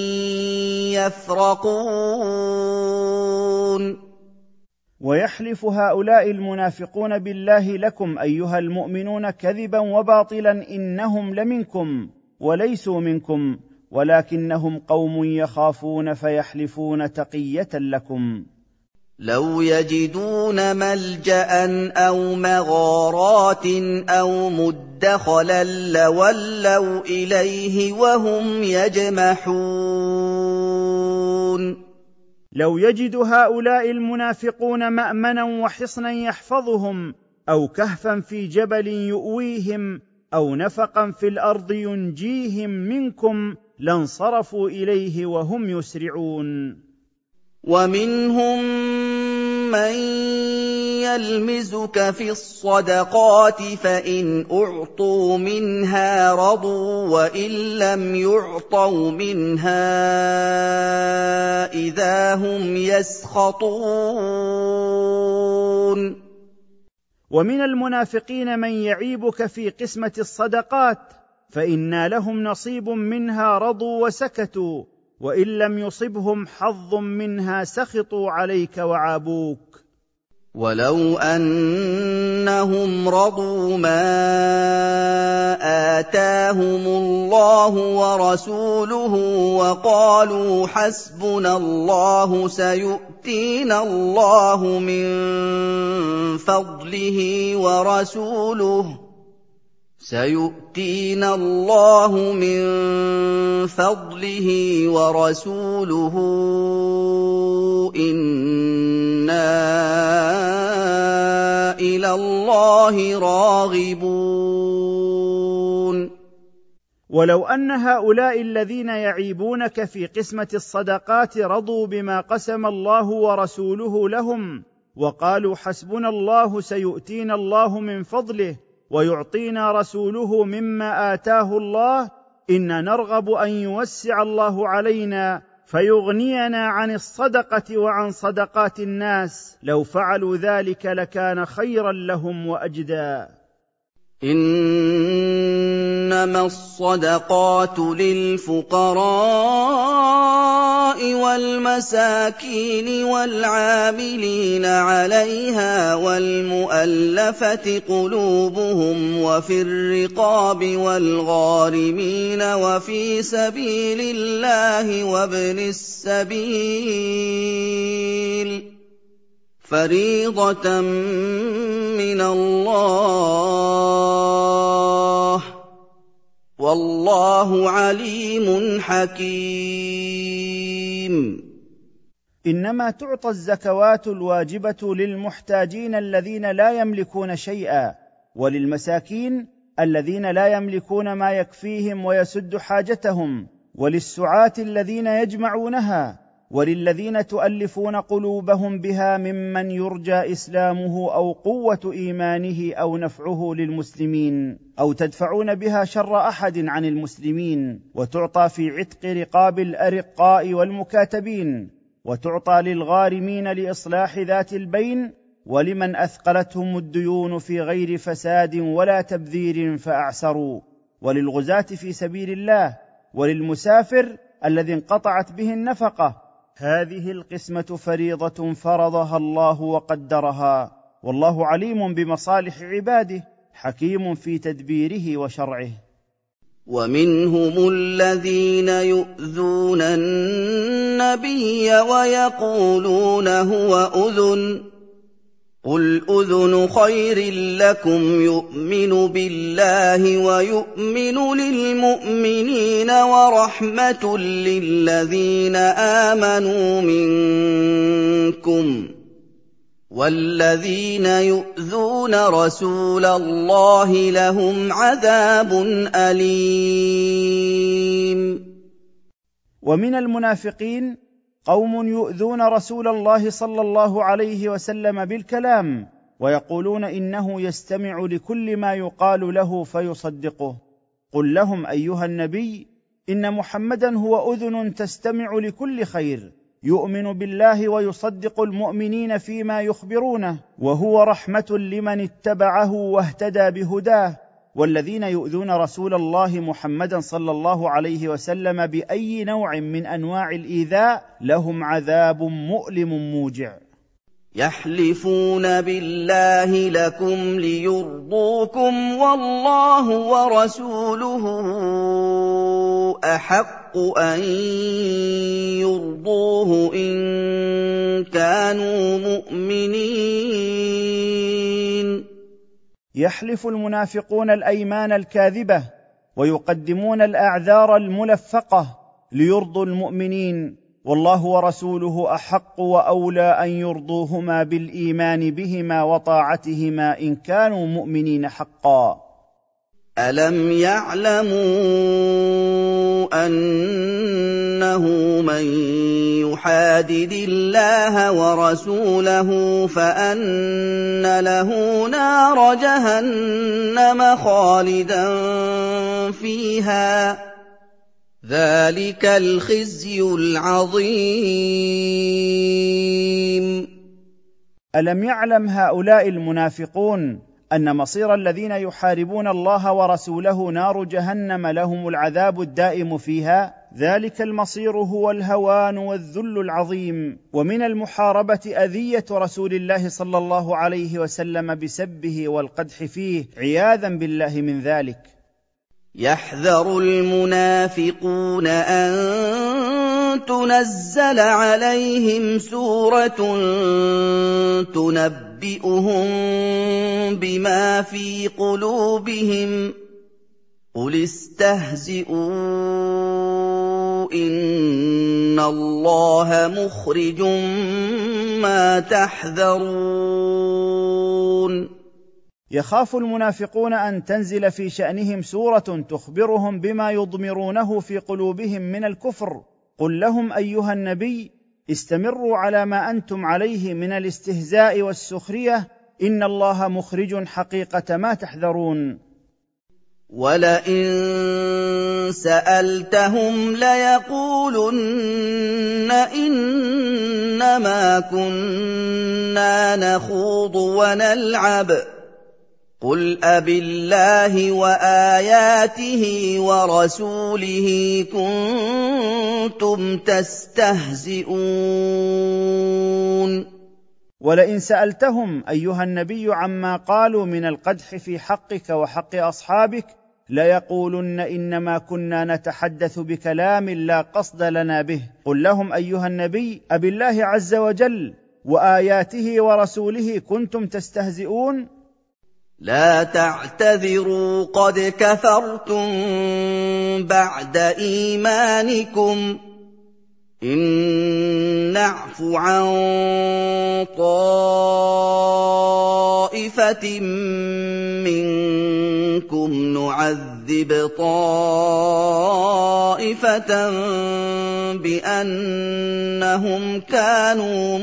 يَفْرَقُونَ ويحلف هؤلاء المنافقون بالله لكم أيها المؤمنون كذبا وباطلا إنهم لمنكم وليسوا منكم، ولكنهم قوم يخافون فيحلفون تقية لكم. لو يجدون ملجأ أو مغارات أو مدخلا لولوا إليه وهم يجمحون. لو يجد هؤلاء المنافقون مأمنا وحصنا يحفظهم، أو كهفا في جبل يؤويهم، أو نفقا في الأرض ينجيهم منكم، لانصرفوا إليه وهم يسرعون. ومنهم من يلمزك في الصدقات فإن أعطوا منها رضوا وإن لم يعطوا منها إذا هم يسخطون. ومن المنافقين من يعيبك في قسمة الصدقات، فإن لهم نصيب منها رضوا وسكتوا، وإن لم يصبهم حظ منها سخطوا عليك وعابوك. وَلَوْ أَنَّهُمْ رَضُوا مَا آتَاهُمُ اللَّهُ وَرَسُولُهُ وَقَالُوا حَسْبُنَا اللَّهُ سَيُؤْتِينَا اللَّهُ مِن فَضْلِهِ وَرَسُولُهُ إِنَّا إِلَى اللَّهِ رَاغِبُونَ ولو أن هؤلاء الذين يعيبونك في قسمة الصدقات رضوا بما قسم الله ورسوله لهم وقالوا حسبنا الله سيؤتينا الله من فضله ويعطينا رسوله مما آتاه الله، إن نرغب أن يوسع الله علينا فيغنينا عن الصدقة وعن صدقات الناس، لو فعلوا ذلك لكان خيرا لهم وأجدى. إنما الصدقات للفقراء والمساكين والعاملين عليها والمؤلفة قلوبهم وفي الرقاب والغارمين وفي سبيل الله وابن السبيل فريضة من الله والله عليم حكيم. إنما تعطى الزكوات الواجبة للمحتاجين الذين لا يملكون شيئا، وللمساكين الذين لا يملكون ما يكفيهم ويسد حاجتهم، وللسعاة الذين يجمعونها، وللذين تؤلفون قلوبهم بها ممن يرجى إسلامه أو قوة إيمانه أو نفعه للمسلمين، أو تدفعون بها شر أحد عن المسلمين، وتعطى في عتق رقاب الأرقاء والمكاتبين، وتعطى للغارمين لإصلاح ذات البين، ولمن أثقلتهم الديون في غير فساد ولا تبذير فأعسروا، وللغزاة في سبيل الله، وللمسافر الذي انقطعت به النفقة. هذه القسمة فريضة فرضها الله وقدرها، والله عليم بمصالح عباده حكيم في تدبيره وشرعه. ومنهم الذين يؤذون النبي ويقولون هو أذن، قل أذن خير لكم يؤمن بالله ويؤمن للمؤمنين ورحمة للذين آمنوا منكم، والذين يؤذون رسول الله لهم عذاب أليم. ومن المنافقين قوم يؤذون رسول الله صلى الله عليه وسلم بالكلام، ويقولون إنه يستمع لكل ما يقال له فيصدقه. قل لهم أيها النبي إن محمدا هو أذن تستمع لكل خير، يؤمن بالله ويصدق المؤمنين فيما يخبرونه، وهو رحمة لمن اتبعه واهتدى بهداه. والذين يؤذون رسول الله محمدا صلى الله عليه وسلم بأي نوع من أنواع الإيذاء لهم عذاب مؤلم موجع. يحلفون بالله لكم ليرضوكم والله ورسوله أحق أن يرضوه إن كانوا مؤمنين. يحلف المنافقون الأيمان الكاذبة ويقدمون الأعذار الملفقة ليرضوا المؤمنين، والله ورسوله أحق وأولى أن يرضوهما بالإيمان بهما وطاعتهما إن كانوا مؤمنين حقا. ألم يعلموا أنه من يحادد الله ورسوله فأن له نار جهنم خالدا فيها، ذلك الخزي العظيم. ألم يعلم هؤلاء المنافقون ان مصير الذين يحاربون الله ورسوله نار جهنم لهم العذاب الدائم فيها، ذلك المصير هو الهوان والذل العظيم. ومن المحاربه اذيه رسول الله صلى الله عليه وسلم بسبه والقدح فيه عياذا بالله من ذلك. يحذر المنافقون أن تنزل عليهم سورة تنبئهم بما في قلوبهم قل استهزئوا إن الله مخرج ما تحذرون. يخاف المنافقون ان تنزل في شانهم سوره تخبرهم بما يضمرونه في قلوبهم من الكفر. قل لهم ايها النبي استمروا على ما انتم عليه من الاستهزاء والسخريه، ان الله مخرج حقيقه ما تحذرون. ولئن سألتهم ليقولن إنما كنا نخوض ونلعب قل أبالله وآياته ورسوله كنتم تستهزئون. ولئن سألتهم أيها النبي عما قالوا من القدح في حقك وحق أصحابك ليقولن إنما كنا نتحدث بكلام لا قصد لنا به. قل لهم أيها النبي أبالله عز وجل وآياته ورسوله كنتم تستهزئون؟ لا تعتذروا قد كفرتم بعد إيمانكم إن نعف عن طائفة منكم نعذب طائفة بأنهم كانوا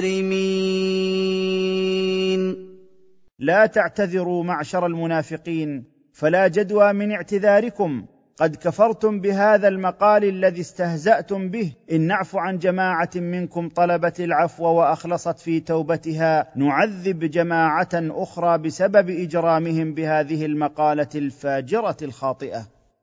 مجرمين. لا تعتذروا معشر المنافقين، فلا جدوى من اعتذاركم، قد كفرتم بهذا المقال الذي استهزأتم به. إن نعف عن جماعة منكم طلبت العفو وأخلصت في توبتها نعذب جماعة أخرى بسبب إجرامهم بهذه المقالة الفاجرة الخاطئة.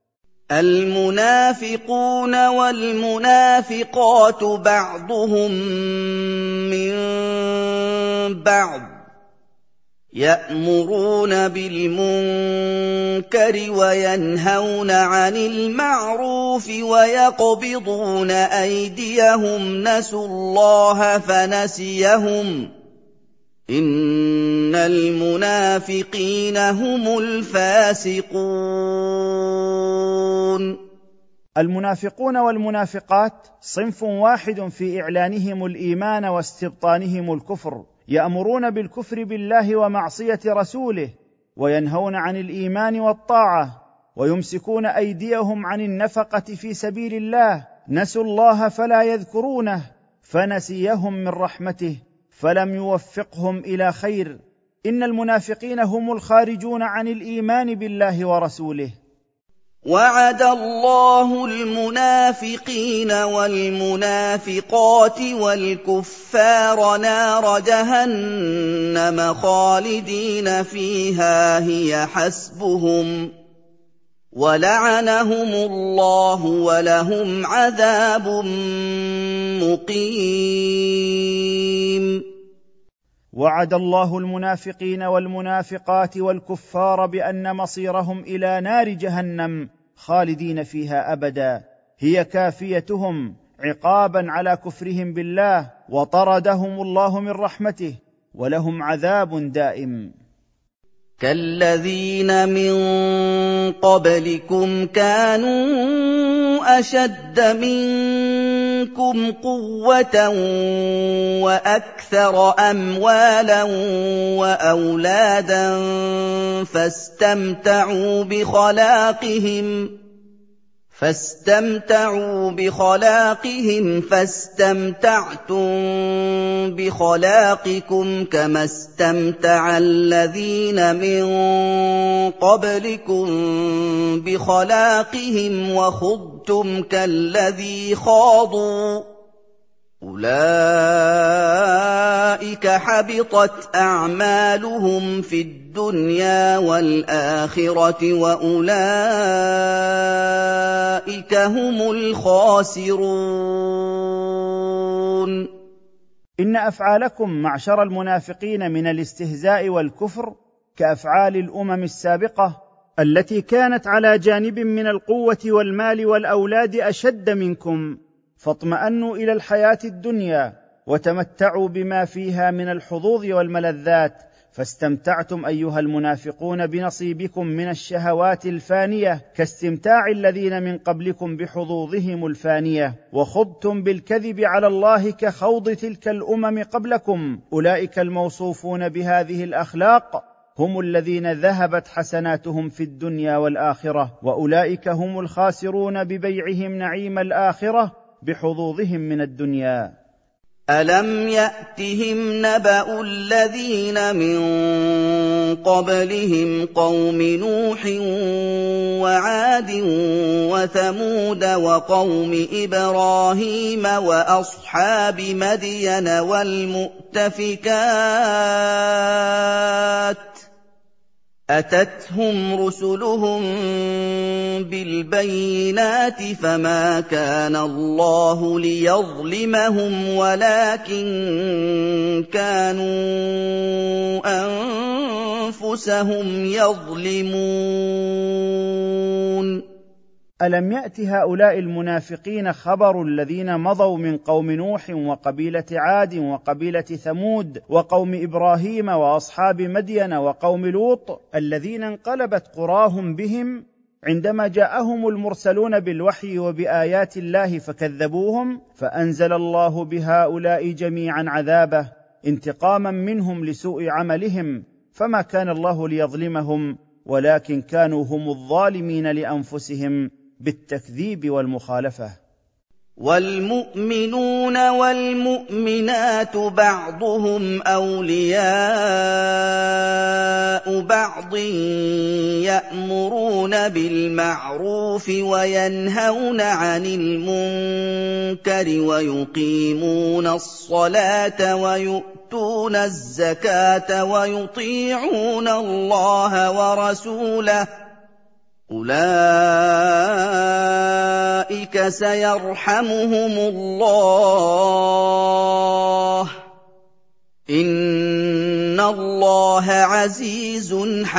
المنافقون والمنافقات بعضهم من بعض يأمرون بالمنكر وينهون عن المعروف ويقبضون أيديهم نسوا الله فنسيهم إن المنافقين هم الفاسقون. المنافقون والمنافقات صنف واحد في إعلانهم الإيمان واستبطانهم الكفر، يأمرون بالكفر بالله ومعصية رسوله، وينهون عن الإيمان والطاعة، ويمسكون أيديهم عن النفقة في سبيل الله، نسوا الله فلا يذكرونه فنسيهم من رحمته فلم يوفقهم إلى خير. إن المنافقين هم الخارجون عن الإيمان بالله ورسوله. وعد الله المنافقين والمنافقات والكفار نار جهنم خالدين فيها هي حسبهم ولعنهم الله ولهم عذاب مقيم. وعد الله المنافقين والمنافقات والكفار بأن مصيرهم إلى نار جهنم خالدين فيها أبدا، هي كافيتهم عقابا على كفرهم بالله، وطردهم الله من رحمته ولهم عذاب دائم. كالذين من قبلكم كانوا أشد منكم قوة وأكثر أموالا وأولادا فاستمتعوا بخلاقهم فاستمتعتم بخلاقكم كما استمتع الذين من قبلكم بخلاقهم وخضتم كالذي خاضوا أُولَٰئِكَ حَبِطَتْ أَعْمَالُهُمْ فِي الدُّنْيَا وَالْآخِرَةِ وَأُولَٰئِكَ هُمُ الْخَاسِرُونَ. إن أفعالكم معشر المنافقين من الاستهزاء والكفر كأفعال الأمم السابقة التي كانت على جانب من القوة والمال والأولاد أشد منكم، فاطمأنوا إلى الحياة الدنيا وتمتعوا بما فيها من الحظوظ والملذات، فاستمتعتم أيها المنافقون بنصيبكم من الشهوات الفانية كاستمتاع الذين من قبلكم بحظوظهم الفانية، وخضتم بالكذب على الله كخوض تلك الأمم قبلكم. أولئك الموصوفون بهذه الأخلاق هم الذين ذهبت حسناتهم في الدنيا والآخرة، وأولئك هم الخاسرون ببيعهم نعيم الآخرة بحظوظهم من الدنيا. أَلَمْ يَأْتِهِمْ نَبَأُ الَّذِينَ مِن قَبْلِهِمْ قَوْمِ نُوحٍ وَعَادٍ وَثَمُودَ وَقَوْمِ إِبْرَاهِيمَ وَأَصْحَابِ مَدْيَنَ وَالْمُؤْتَفِكَاتِ ۚ أَتَتْهُمْ رُسُلُهُم بِالْبَيِّنَاتِ فَمَا كَانَ اللَّهُ لِيَظْلِمَهُمْ وَلَٰكِن كَانُوا أَنفُسَهُمْ يَظْلِمُونَ. ألم يأت هؤلاء المنافقين خبر الذين مضوا من قوم نوح وقبيلة عاد وقبيلة ثمود وقوم إبراهيم وأصحاب مدين وقوم لوط الذين انقلبت قراهم بهم عندما جاءهم المرسلون بالوحي وبآيات الله فكذبوهم، فأنزل الله بهؤلاء جميعا عذابه انتقاما منهم لسوء عملهم، فما كان الله ليظلمهم ولكن كانوا هم الظالمين لأنفسهم بالتكذيب والمخالفة. وَالْمُؤْمِنُونَ وَالْمُؤْمِنَاتُ بَعْضُهُمْ أَوْلِيَاءُ بَعْضٍ يَأْمُرُونَ بِالْمَعْرُوفِ وَيَنْهَوْنَ عَنِ الْمُنكَرِ وَيُقِيمُونَ الصَّلَاةَ وَيُؤْتُونَ الزَّكَاةَ وَيُطِيعُونَ اللَّهَ وَرَسُولَهُ، أُولَٰئِكَ سَيَرْحَمُهُمُ اللَّهُ ۗ إِنَّ اللَّهَ عَزِيزٌ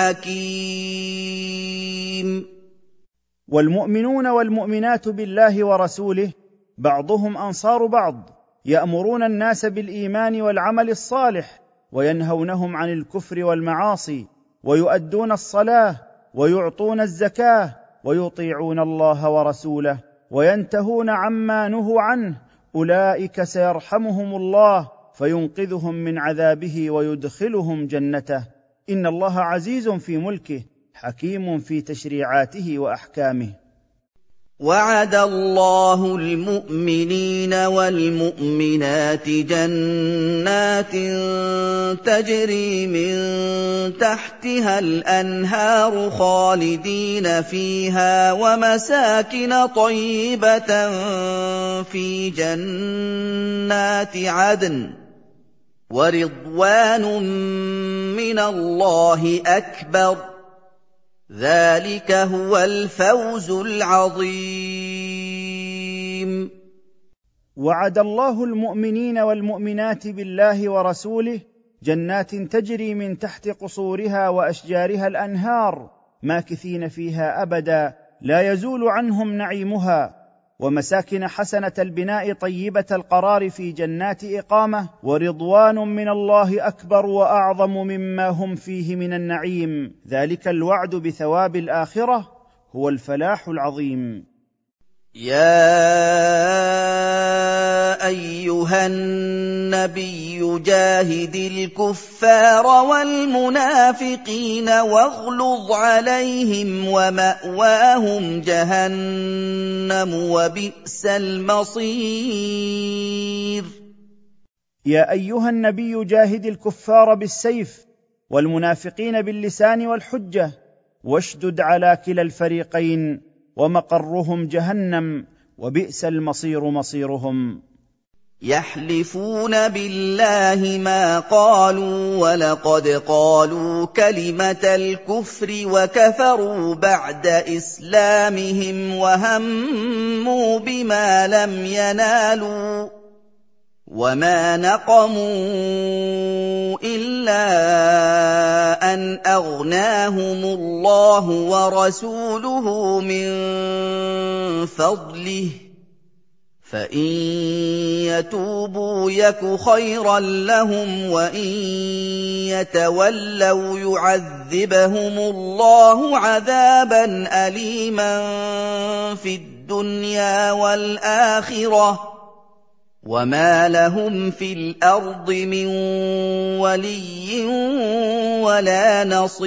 حَكِيمٌ. والمؤمنون والمؤمنات بالله ورسوله بعضهم أنصار بعض، يأمرون الناس بالإيمان والعمل الصالح وينهونهم عن الكفر والمعاصي، ويؤدون الصلاة ويعطون الزكاة ويطيعون الله ورسوله وينتهون عما نهوا عنه. أولئك سيرحمهم الله فينقذهم من عذابه ويدخلهم جنته، إن الله عزيز في ملكه حكيم في تشريعاته وأحكامه. وعد الله المؤمنين والمؤمنات جنات تجري من تحتها الأنهار خالدين فيها ومساكن طيبة في جنات عدن ورضوان من الله أكبر، ذلك هو الفوز العظيم. وعد الله المؤمنين والمؤمنات بالله ورسوله جنات تجري من تحت قصورها وأشجارها الأنهار ماكثين فيها أبدا لا يزول عنهم نعيمها، ومساكن حسنة البناء طيبة القرار في جنات إقامة، ورضوان من الله أكبر وأعظم مما هم فيه من النعيم، ذلك الوعد بثواب الآخرة هو الفلاح العظيم. يا أيها النبي جاهد الكفار والمنافقين واغلظ عليهم ومأواهم جهنم وبئس المصير. يا أيها النبي جاهد الكفار بالسيف والمنافقين باللسان والحجة، واشدد على كلا الفريقين، ومقرهم جهنم وبئس المصير مصيرهم. يحلفون بالله ما قالوا ولقد قالوا كلمة الكفر وكفروا بعد إسلامهم وهموا بما لم ينالوا وما نقموا إلا أن أغناهم الله ورسوله من فضله فإن يتوبوا يك خيرا لهم وإن يتولوا يعذبهم الله عذابا أليما في الدنيا والآخرة وما لهم في الأرض من ولي ولا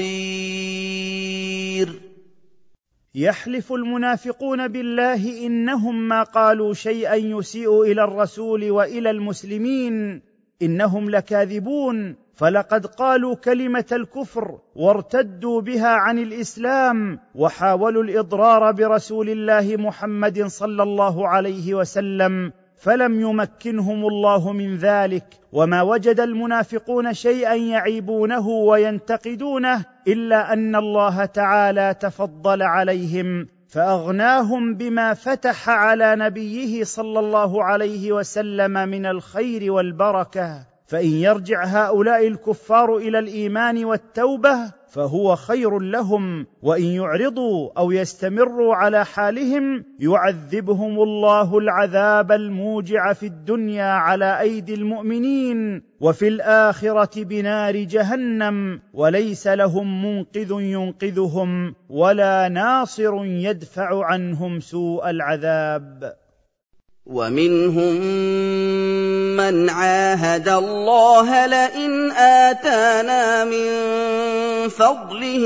نصير. يحلف المنافقون بالله إنهم ما قالوا شيئا يسيء إلى الرسول وإلى المسلمين، إنهم لكاذبون، فلقد قالوا كلمة الكفر وارتدوا بها عن الإسلام وحاولوا الإضرار برسول الله محمد صلى الله عليه وسلم، فلم يمكنهم الله من ذلك، وما وجد المنافقون شيئا يعيبونه وينتقدونه إلا أن الله تعالى تفضل عليهم فأغناهم بما فتح على نبيه صلى الله عليه وسلم من الخير والبركة. فإن يرجع هؤلاء الكفار إلى الإيمان والتوبة فهو خير لهم، وإن يعرضوا أو يستمروا على حالهم يعذبهم الله العذاب الموجع في الدنيا على أيدي المؤمنين، وفي الآخرة بنار جهنم، وليس لهم منقذ ينقذهم ولا ناصر يدفع عنهم سوء العذاب. ومنهم من عاهد الله لئن آتانا من فضله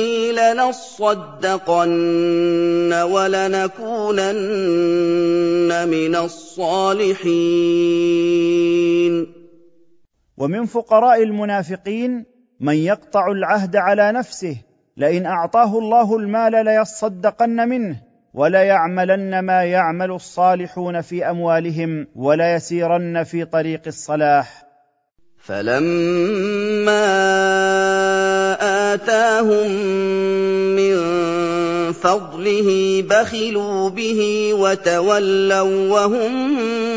لنصدقن ولنكونن من الصالحين. ومن فقراء المنافقين من يقطع العهد على نفسه لئن أعطاه الله المال ليصدقن منه ولا يعملن ما يعمل الصالحون في أموالهم ولا يسيرن في طريق الصلاح. فلما آتاهم من فضله بخلوا به وتولوا وهم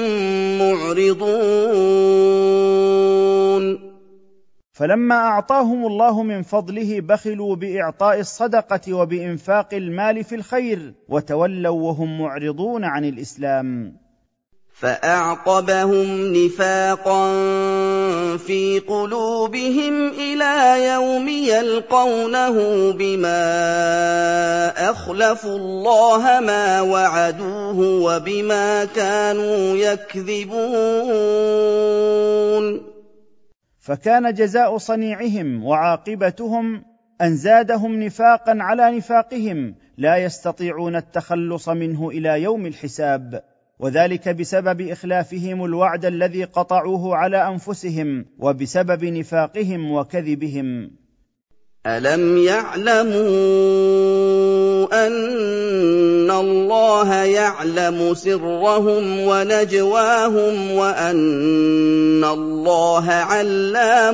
معرضون. فلما أعطاهم الله من فضله بخلوا بإعطاء الصدقة وبإنفاق المال في الخير وتولوا وهم معرضون عن الإسلام. فأعقبهم نفاقا في قلوبهم إلى يوم يلقونه بما أخلفوا الله ما وعدوه وبما كانوا يكذبون. فكان جزاء صنيعهم وعاقبتهم أن زادهم نفاقا على نفاقهم لا يستطيعون التخلص منه إلى يوم الحساب، وذلك بسبب إخلافهم الوعد الذي قطعوه على أنفسهم وبسبب نفاقهم وكذبهم. ألم يعلموا أن الله يعلم سرهم ونجواهم وأن الله علام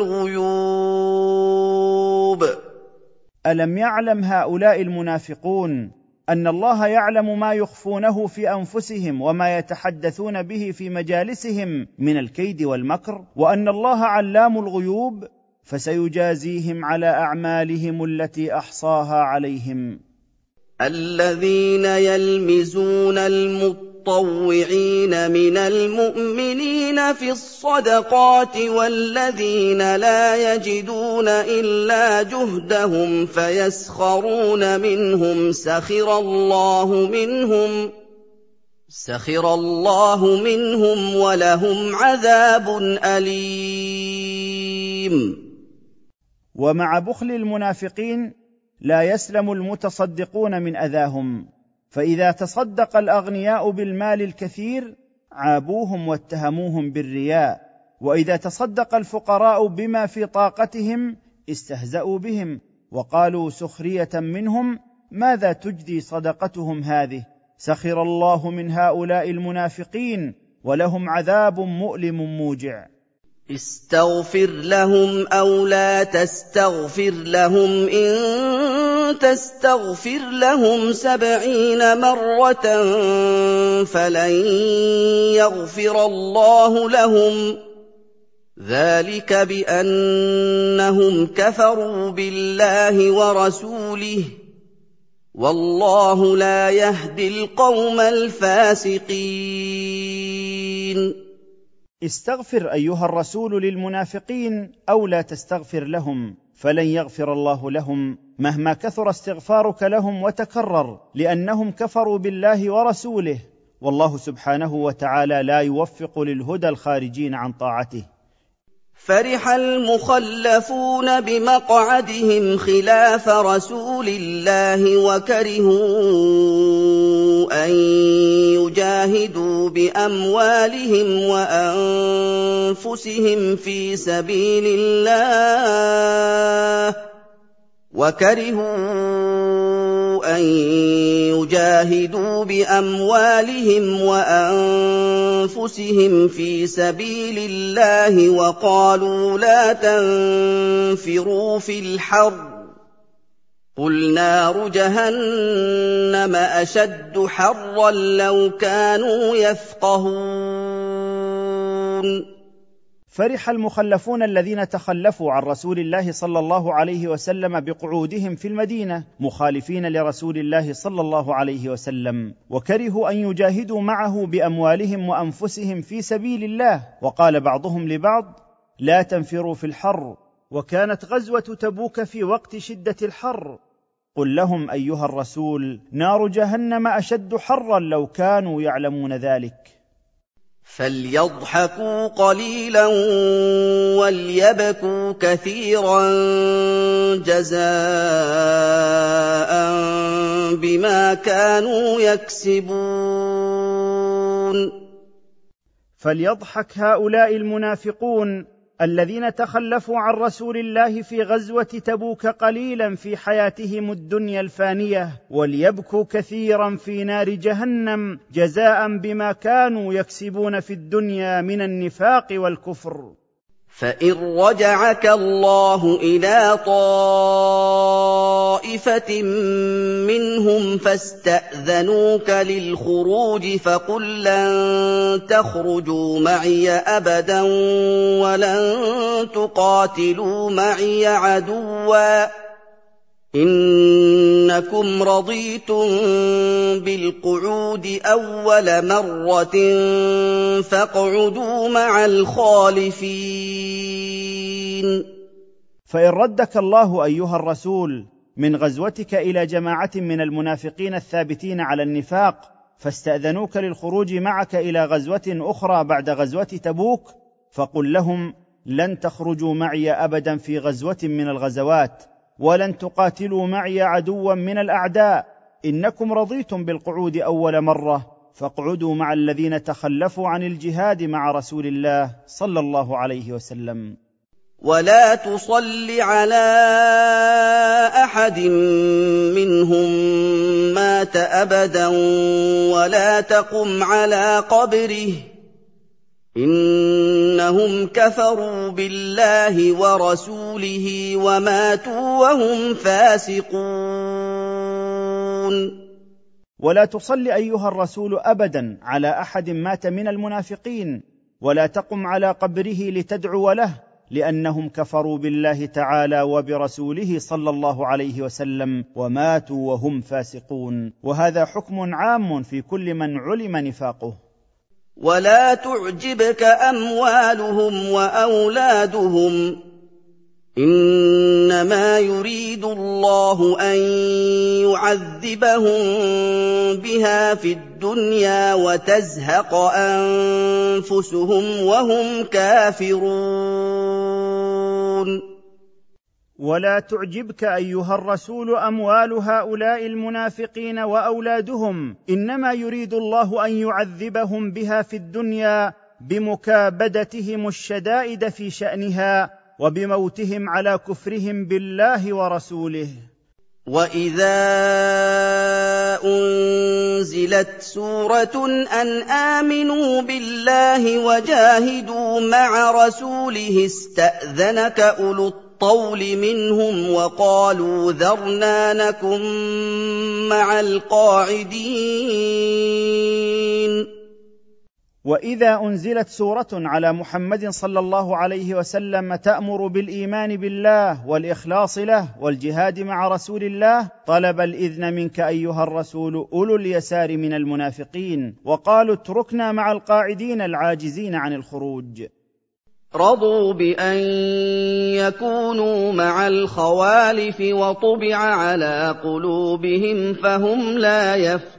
الغيوب؟ ألم يعلم هؤلاء المنافقون أن الله يعلم ما يخفونه في أنفسهم وما يتحدثون به في مجالسهم من الكيد والمكر، وأن الله علام الغيوب فسيجازيهم على أعمالهم التي أحصاها عليهم. الذين يلمزون المطوعين من المؤمنين في الصدقات والذين لا يجدون إلا جهدهم فيسخرون منهم سخر الله منهم ولهم عذاب أليم. ومع بخل المنافقين لا يسلم المتصدقون من أذاهم، فإذا تصدق الأغنياء بالمال الكثير عابوهم واتهموهم بالرياء، وإذا تصدق الفقراء بما في طاقتهم استهزأوا بهم وقالوا سخرية منهم ماذا تجدي صدقتهم هذه؟ سخر الله من هؤلاء المنافقين ولهم عذاب مؤلم موجع. استغفر لهم أو لا تستغفر لهم إن تستغفر لهم 70 مرة فلن يغفر الله لهم ذلك بأنهم كفروا بالله ورسوله والله لا يهدي القوم الفاسقين. استغفر أيها الرسول للمنافقين أو لا تستغفر لهم فلن يغفر الله لهم مهما كثر استغفارك لهم وتكرر، لأنهم كفروا بالله ورسوله، والله سبحانه وتعالى لا يوفق للهدى الخارجين عن طاعته. فرح المخلفون بمقعدهم خلاف رسول الله وكرهوا أن يجاهدوا بأموالهم وأنفسهم في سبيل الله وقالوا لا تنفروا في الحر قل نار جهنم أشد حرا لو كانوا يفقهون. فرح المخلفون الذين تخلفوا عن رسول الله صلى الله عليه وسلم بقعودهم في المدينة مخالفين لرسول الله صلى الله عليه وسلم، وكرهوا أن يجاهدوا معه بأموالهم وأنفسهم في سبيل الله، وقال بعضهم لبعض لا تنفروا في الحر، وكانت غزوة تبوك في وقت شدة الحر. قل لهم أيها الرسول نار جهنم أشد حرا لو كانوا يعلمون ذلك. فليضحكوا قليلا وليبكوا كثيرا جزاء بما كانوا يكسبون. فليضحك هؤلاء المنافقون الذين تخلفوا عن رسول الله في غزوة تبوك قليلا في حياتهم الدنيا الفانية، وليبكوا كثيرا في نار جهنم جزاء بما كانوا يكسبون في الدنيا من النفاق والكفر. فإن رجعك الله إلى طائفة منهم فاستأذنوك للخروج فقل لن تخرجوا معي أبدا ولن تقاتلوا معي عدوا إنكم رضيتم بالقعود أول مرة فاقعدوا مع الخالفين. فإن ردك الله أيها الرسول من غزوتك إلى جماعة من المنافقين الثابتين على النفاق فاستأذنوك للخروج معك إلى غزوة أخرى بعد غزوة تبوك، فقل لهم لن تخرجوا معي أبدا في غزوة من الغزوات ولن تقاتلوا معي عدوا من الأعداء، إنكم رضيتم بالقعود أول مرة فاقعدوا مع الذين تخلفوا عن الجهاد مع رسول الله صلى الله عليه وسلم. ولا تصل على أحد منهم مات أبدا ولا تقم على قبره إنهم كفروا بالله ورسوله وماتوا وهم فاسقون. ولا تصل أيها الرسول أبدا على أحد مات من المنافقين ولا تقم على قبره لتدعو له، لأنهم كفروا بالله تعالى وبرسوله صلى الله عليه وسلم وماتوا وهم فاسقون، وهذا حكم عام في كل من علم نفاقه. ولا تعجبك أموالهم وأولادهم إنما يريد الله أن يعذبهم بها في الدنيا وتزهق أنفسهم وهم كافرون. ولا تعجبك أيها الرسول أموال هؤلاء المنافقين وأولادهم، إنما يريد الله أن يعذبهم بها في الدنيا بمكابدتهم الشدائد في شأنها وبموتهم على كفرهم بالله ورسوله. وَإِذَا أُنزِلَتْ سُورَةٌ أَنْ آمِنُوا بِاللَّهِ وَجَاهِدُوا مَعَ رَسُولِهِ اسْتَأْذَنَكَ أُولُو الطَّوْلِ مِنْهُمْ وَقَالُوا ذَرْنَا نَكُن مَّعَ الْقَاعِدِينَ واذا انزلت سوره على محمد صلى الله عليه وسلم تامر بالايمان بالله والاخلاص له والجهاد مع رسول الله، طلب الاذن منك ايها الرسول اولو اليسار من المنافقين، وقالوا اتركنا مع القاعدين العاجزين عن الخروج. رضوا بأن يكونوا مع الخوالف وطبع على قلوبهم فهم لا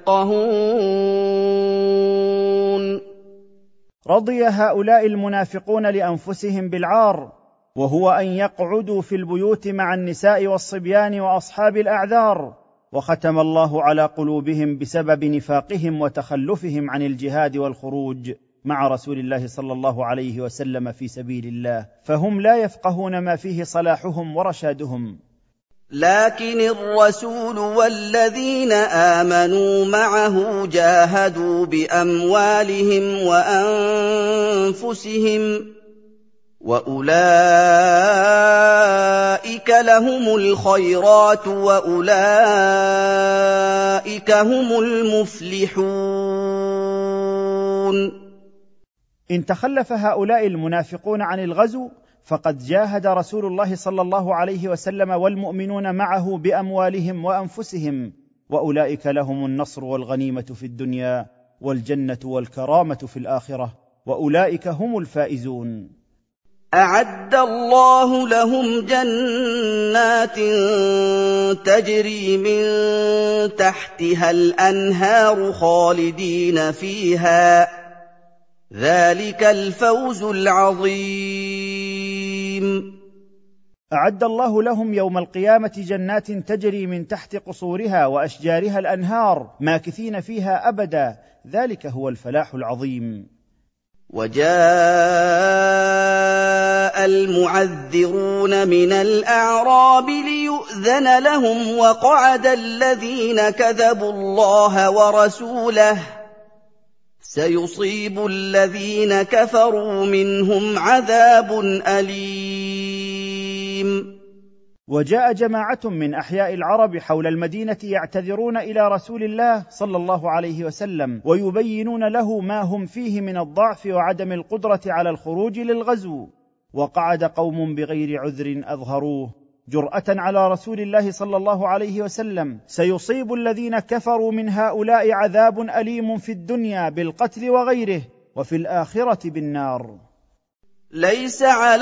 يفقهون. رضي هؤلاء المنافقون لانفسهم بالعار، وهو ان يقعدوا في البيوت مع النساء والصبيان واصحاب الاعذار، وختم الله على قلوبهم بسبب نفاقهم وتخلفهم عن الجهاد والخروج مع رسول الله صلى الله عليه وسلم في سبيل الله، فهم لا يفقهون ما فيه صلاحهم ورشادهم. لكن الرسول والذين آمنوا معه جاهدوا بأموالهم وأنفسهم، وأولئك لهم الخيرات وأولئك هم المفلحون. إن تخلف هؤلاء المنافقون عن الغزو فقد جاهد رسول الله صلى الله عليه وسلم والمؤمنون معه باموالهم وانفسهم، واولئك لهم النصر والغنيمه في الدنيا والجنه والكرامه في الاخره، واولئك هم الفائزون. أعد الله لهم جنات تجري من تحتها الأنهار خالدين فيها، ذلك الفوز العظيم. أعد الله لهم يوم القيامة جنات تجري من تحت قصورها وأشجارها الأنهار ماكثين فيها أبدا، ذلك هو الفلاح العظيم. وجاء المعذرون من الأعراب ليؤذن لهم وقعد الذين كذبوا الله ورسوله، سيصيب الذين كفروا منهم عذاب أليم. وجاء جماعة من أحياء العرب حول المدينة يعتذرون إلى رسول الله صلى الله عليه وسلم ويبينون له ما هم فيه من الضعف وعدم القدرة على الخروج للغزو، وقعد قوم بغير عذر أظهروه جرأة على رسول الله صلى الله عليه وسلم، سيصيب الذين كفروا من هؤلاء عذاب أليم في الدنيا بالقتل وغيره، وفي الآخرة بالنار. ليس على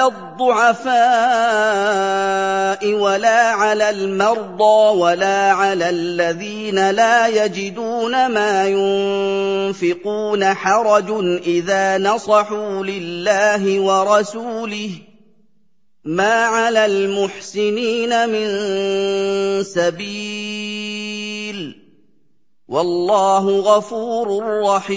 الضعفاء ولا على المرضى ولا على الذين لا يجدون ما ينفقون حرج إذا نصحوا لله ورسوله، ما على المحسنين من سبيل، والله غفور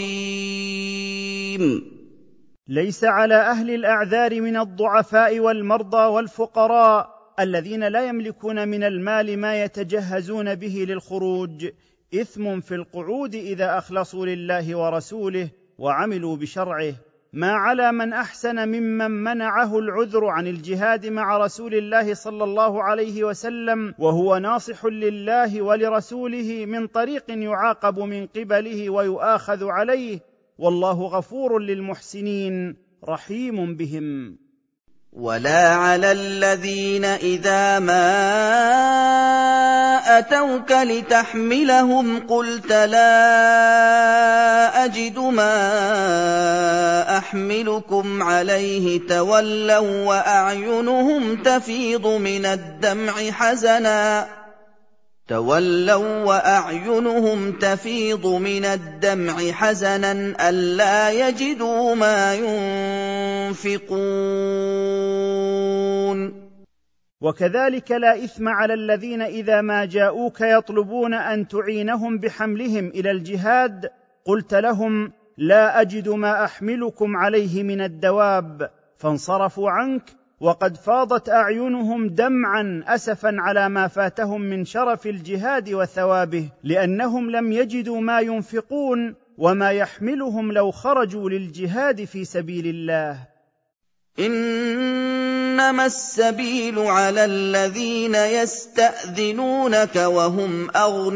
رحيم. ليس على أهل الأعذار من الضعفاء والمرضى والفقراء الذين لا يملكون من المال ما يتجهزون به للخروج إثم في القعود إذا أخلصوا لله ورسوله وعملوا بشرعه، ما على من أحسن ممن منعه العذر عن الجهاد مع رسول الله صلى الله عليه وسلم وهو ناصح لله ولرسوله من طريق يعاقب من قبله ويؤاخذ عليه، والله غفور للمحسنين رحيم بهم. ولا على الذين إذا ما أتوك لتحملهم قلت لا أجد ما أحملكم عليه تولوا وأعينهم تفيض من الدمع حزنا ألا يجدوا ما ينفقون. وكذلك لا إثم على الذين إذا ما جاءوك يطلبون أن تعينهم بحملهم إلى الجهاد قلت لهم لا أجد ما أحملكم عليه من الدواب، فانصرفوا عنك وقد فاضت اعينهم دمعا اسفا على ما فاتهم من شرف الجهاد وثوابه، لانهم لم يجدوا ما ينفقون وما يحملهم لو خرجوا للجهاد في سبيل الله. إنما السبيل على الذين يستأذنونك وهم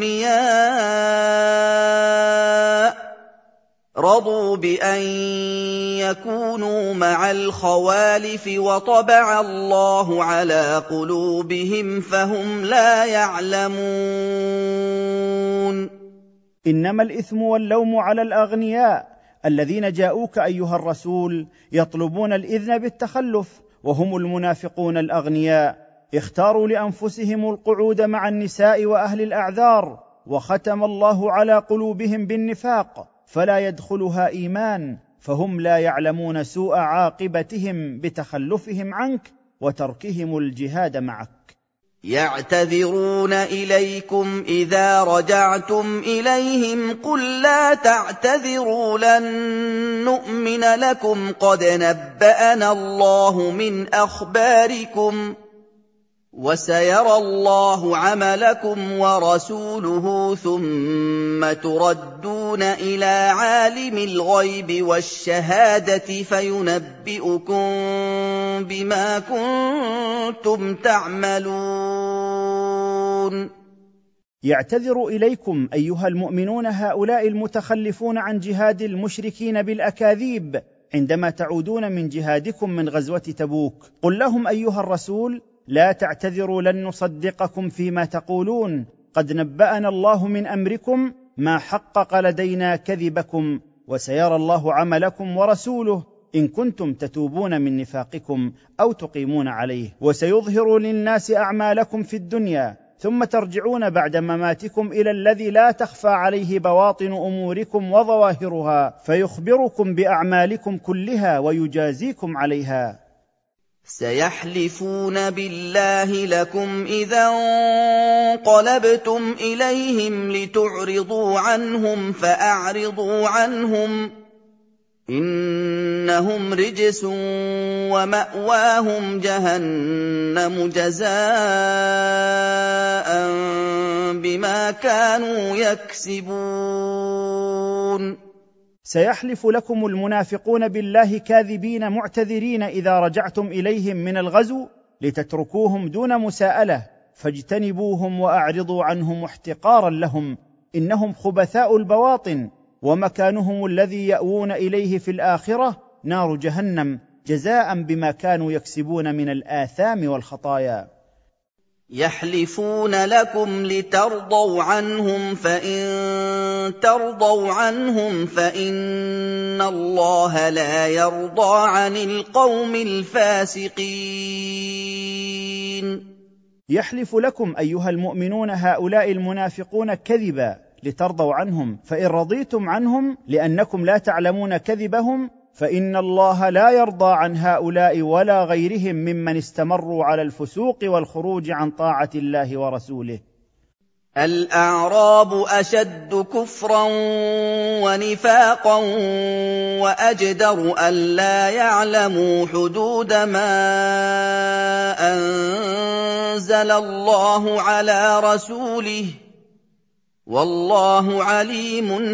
أغنياء رضوا بأن يكونوا مع الخوالف وطبع الله على قلوبهم فهم لا يعلمون. إنما الإثم واللوم على الأغنياء الذين جاءوك أيها الرسول يطلبون الإذن بالتخلف، وهم المنافقون الأغنياء، اختاروا لأنفسهم القعود مع النساء وأهل الأعذار، وختم الله على قلوبهم بالنفاق فلا يدخلها إيمان، فهم لا يعلمون سوء عاقبتهم بتخلفهم عنك وتركهم الجهاد معك. يعتذرون إليكم إذا رجعتم إليهم قل لا تعتذروا لن نؤمن لكم قد نبأنا الله من أخباركم وسيرى الله عملكم ورسوله ثم تردون إلى عالم الغيب والشهادة فينبئكم بما كنتم تعملون. يعتذر إليكم أيها المؤمنون هؤلاء المتخلفون عن جهاد المشركين بالأكاذيب عندما تعودون من جهادكم من غزوة تبوك. قل لهم أيها الرسول لا تعتذروا لن نصدقكم فيما تقولون، قد نبأنا الله من أمركم ما حقق لدينا كذبكم، وسيرى الله عملكم ورسوله إن كنتم تتوبون من نفاقكم أو تقيمون عليه، وسيظهر للناس أعمالكم في الدنيا ثم ترجعون بعد مماتكم إلى الذي لا تخفى عليه بواطن أموركم وظواهرها فيخبركم بأعمالكم كلها ويجازيكم عليها. سيحلفون بالله لكم إذا انقلبتم إليهم لتعرضوا عنهم فأعرضوا عنهم إنهم رجس ومأواهم جهنم جزاء بما كانوا يكسبون. سيحلف لكم المنافقون بالله كاذبين معتذرين إذا رجعتم إليهم من الغزو لتتركوهم دون مساءلة، فاجتنبوهم وأعرضوا عنهم احتقارا لهم، إنهم خبثاء البواطن، ومكانهم الذي يأوون إليه في الآخرة نار جهنم جزاء بما كانوا يكسبون من الآثام والخطايا. يحلفون لكم لترضوا عنهم فإن ترضوا عنهم فإن الله لا يرضى عن القوم الفاسقين. يحلف لكم أيها المؤمنون هؤلاء المنافقون كذبا لترضوا عنهم، فإن رضيتم عنهم لأنكم لا تعلمون كذبهم فإن الله لا يرضى عن هؤلاء ولا غيرهم ممن استمروا على الفسوق والخروج عن طاعة الله ورسوله. الأعراب أشد كفرا ونفاقا وأجدر ألا يعلموا حدود ما أنزل الله على رسوله والله عليم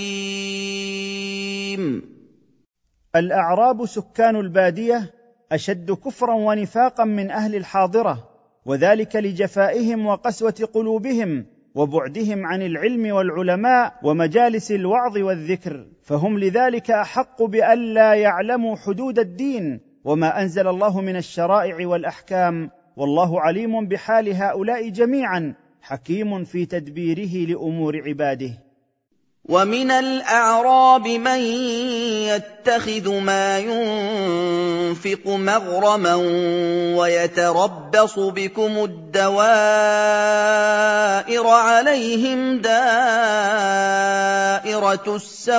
حكيم. الأعراب سكان البادية أشد كفرا ونفاقا من أهل الحاضرة، وذلك لجفائهم وقسوة قلوبهم وبعدهم عن العلم والعلماء ومجالس الوعظ والذكر، فهم لذلك أحق بألا يعلموا حدود الدين وما أنزل الله من الشرائع والأحكام، والله عليم بحال هؤلاء جميعا حكيم في تدبيره لأمور عباده. ومن الأعراب من يتخذ ما ينفق مغرما ويتربص بكم الدوائر عليهم دائرة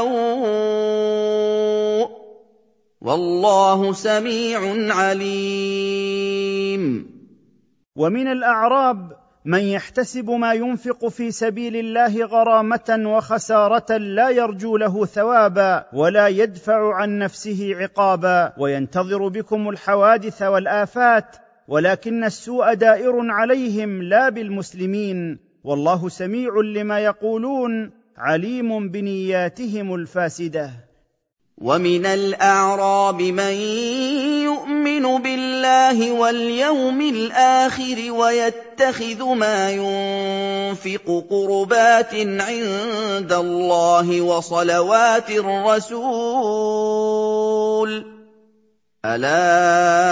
السوء والله سميع عليم. ومن الأعراب من يحتسب ما ينفق في سبيل الله غرامة وخسارة لا يرجو له ثوابا ولا يدفع عن نفسه عقابا، وينتظر بكم الحوادث والآفات، ولكن السوء دائر عليهم لا بالمسلمين، والله سميع لما يقولون عليم بنياتهم الفاسدة. ومن الأعراب من يؤمن بالله واليوم الآخر ويتخذ ما ينفق قربات عند الله وصلوات الرسول، ألا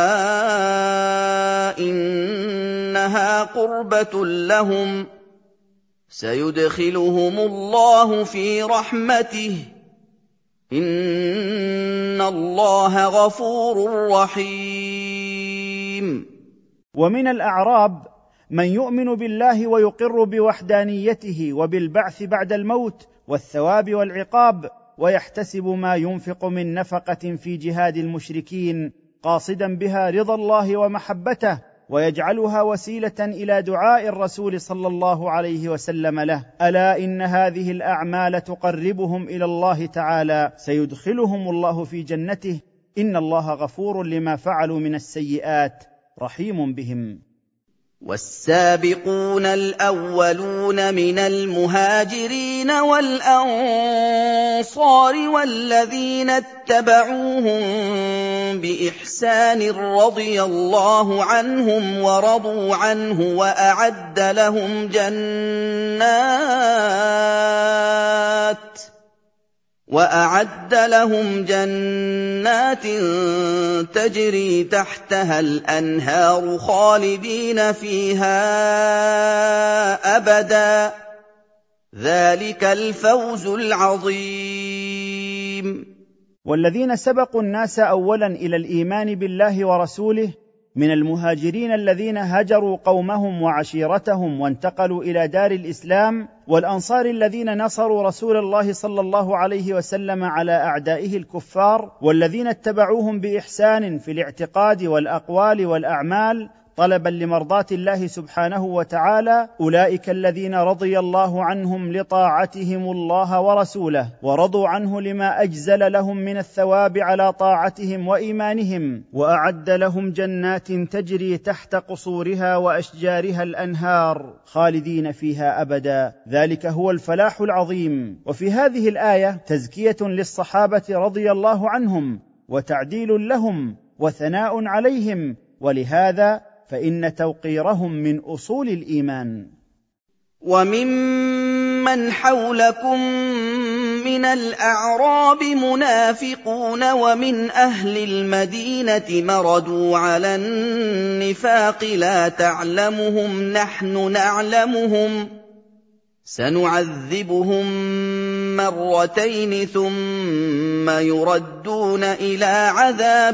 إنها قربة لهم سيدخلهم الله في رحمته إن الله غفور رحيم. ومن الأعراب من يؤمن بالله ويقر بوحدانيته وبالبعث بعد الموت والثواب والعقاب، ويحتسب ما ينفق من نفقة في جهاد المشركين قاصدا بها رضا الله ومحبته، ويجعلها وسيلة إلى دعاء الرسول صلى الله عليه وسلم له، ألا إن هذه الأعمال تقربهم إلى الله تعالى سيدخلهم الله في جنته إن الله غفور لما فعلوا من السيئات رحيم بهم. والسابقون الأولون من المهاجرين والأنصار والذين اتبعوهم بإحسان رضي الله عنهم ورضوا عنه وأعد لهم جنات تجري تحتها الأنهار خالدين فيها أبدا، ذلك الفوز العظيم. والذين سبقوا الناس أولا إلى الإيمان بالله ورسوله من المهاجرين الذين هجروا قومهم وعشيرتهم وانتقلوا إلى دار الإسلام، والأنصار الذين نصروا رسول الله صلى الله عليه وسلم على أعدائه الكفار، والذين اتبعوهم بإحسان في الاعتقاد والأقوال والأعمال طلبا لمرضاة الله سبحانه وتعالى، أولئك الذين رضي الله عنهم لطاعتهم الله ورسوله، ورضوا عنه لما أجزل لهم من الثواب على طاعتهم وإيمانهم، وأعد لهم جنات تجري تحت قصورها وأشجارها الأنهار خالدين فيها أبدا، ذلك هو الفلاح العظيم. وفي هذه الآية تزكية للصحابة رضي الله عنهم وتعديل لهم وثناء عليهم، ولهذا فإن توقيرهم من أصول الإيمان. وممن حولكم من الأعراب منافقون ومن أهل المدينة مردوا على النفاق لا تعلمهم نحن نعلمهم سنعذبهم مرتين ثم يردون إلى عذاب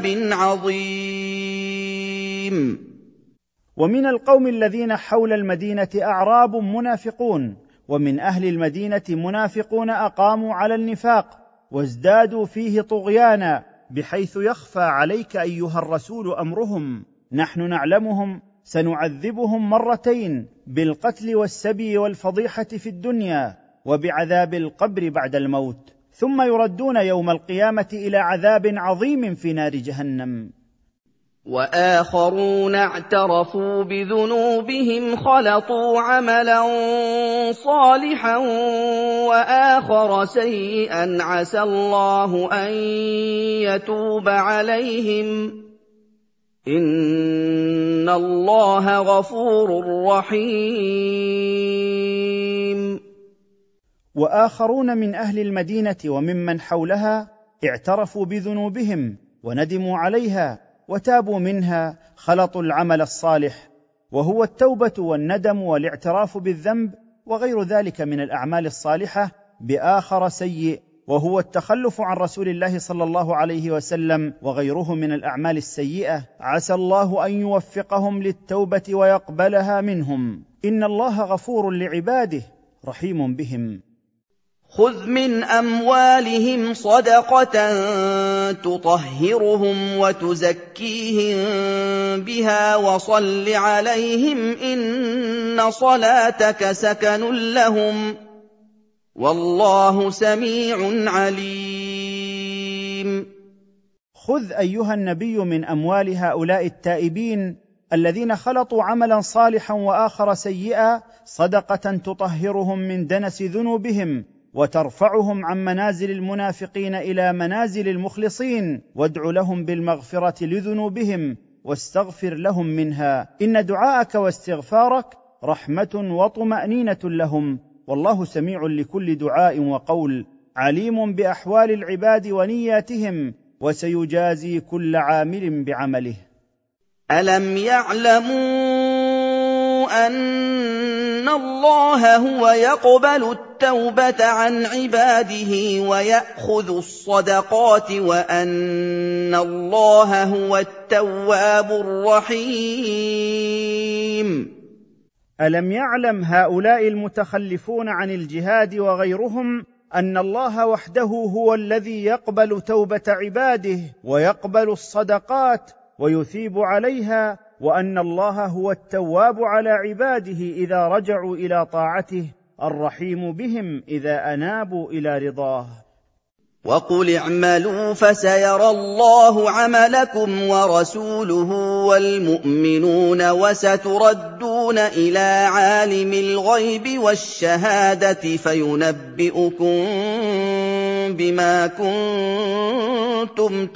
عظيم. ومن القوم الذين حول المدينة أعراب منافقون، ومن أهل المدينة منافقون أقاموا على النفاق وازدادوا فيه طغيانا، بحيث يخفى عليك أيها الرسول أمرهم، نحن نعلمهم سنعذبهم مرتين بالقتل والسبي والفضيحة في الدنيا وبعذاب القبر بعد الموت، ثم يردون يوم القيامة إلى عذاب عظيم في نار جهنم. وآخرون اعترفوا بذنوبهم خلطوا عملا صالحا وآخر سيئا عسى الله أن يتوب عليهم إن الله غفور رحيم. وآخرون من أهل المدينة وممن حولها اعترفوا بذنوبهم وندموا عليها وتابوا منها، خلطوا العمل الصالح وهو التوبة والندم والاعتراف بالذنب وغير ذلك من الأعمال الصالحة، بآخر سيء وهو التخلف عن رسول الله صلى الله عليه وسلم وغيره من الأعمال السيئة، عسى الله أن يوفقهم للتوبة ويقبلها منهم إن الله غفور لعباده رحيم بهم. خُذْ مِنْ أَمْوَالِهِمْ صَدَقَةً تُطَهِّرُهُمْ وَتُزَكِّيهِم بِهَا وَصَلِّ عَلَيْهِمْ ۖ إِنَّ صَلَاتَكَ سَكَنٌ لَّهُمْ ۗ وَاللَّهُ سَمِيعٌ عَلِيمٌ. خذ أيها النبي من أموال هؤلاء التائبين الذين خلطوا عملا صالحا وآخر سيئا صدقة تطهرهم من دنس ذنوبهم وترفعهم عن منازل المنافقين إلى منازل المخلصين، وادع لهم بالمغفرة لذنوبهم واستغفر لهم منها، إن دعاءك واستغفارك رحمة وطمأنينة لهم، والله سميع لكل دعاء وقول، عليم بأحوال العباد ونياتهم، وسيجازي كل عامل بعمله. أَلَمْ يَعْلَمُوا أَنَّ اللَّهَ هُوَ يَقْبَلُ التَّوْبَةَ عَنْ عِبَادِهِ وَيَأْخُذُ الصَّدَقَاتِ وَأَنَّ اللَّهَ هُوَ التَّوَّابُ الرَّحِيمُ؟ ألم يعلم هؤلاء المتخلفون عن الجهاد وغيرهم أن الله وحده هو الذي يقبل توبة عباده ويقبل الصدقات ويثيب عليها، وأن الله هو التواب على عباده إذا رجعوا إلى طاعته، الرحيم بهم إذا أنابوا إلى رضاه. وَقُلِ اعْمَلُوا فَسَيَرَى اللَّهُ عَمَلَكُمْ وَرَسُولُهُ وَالْمُؤْمِنُونَ وَسَتُرَدُّونَ إِلَىٰ عَالِمِ الْغَيْبِ وَالشَّهَادَةِ فَيُنَبِّئُكُم بِمَا كُنتُمْ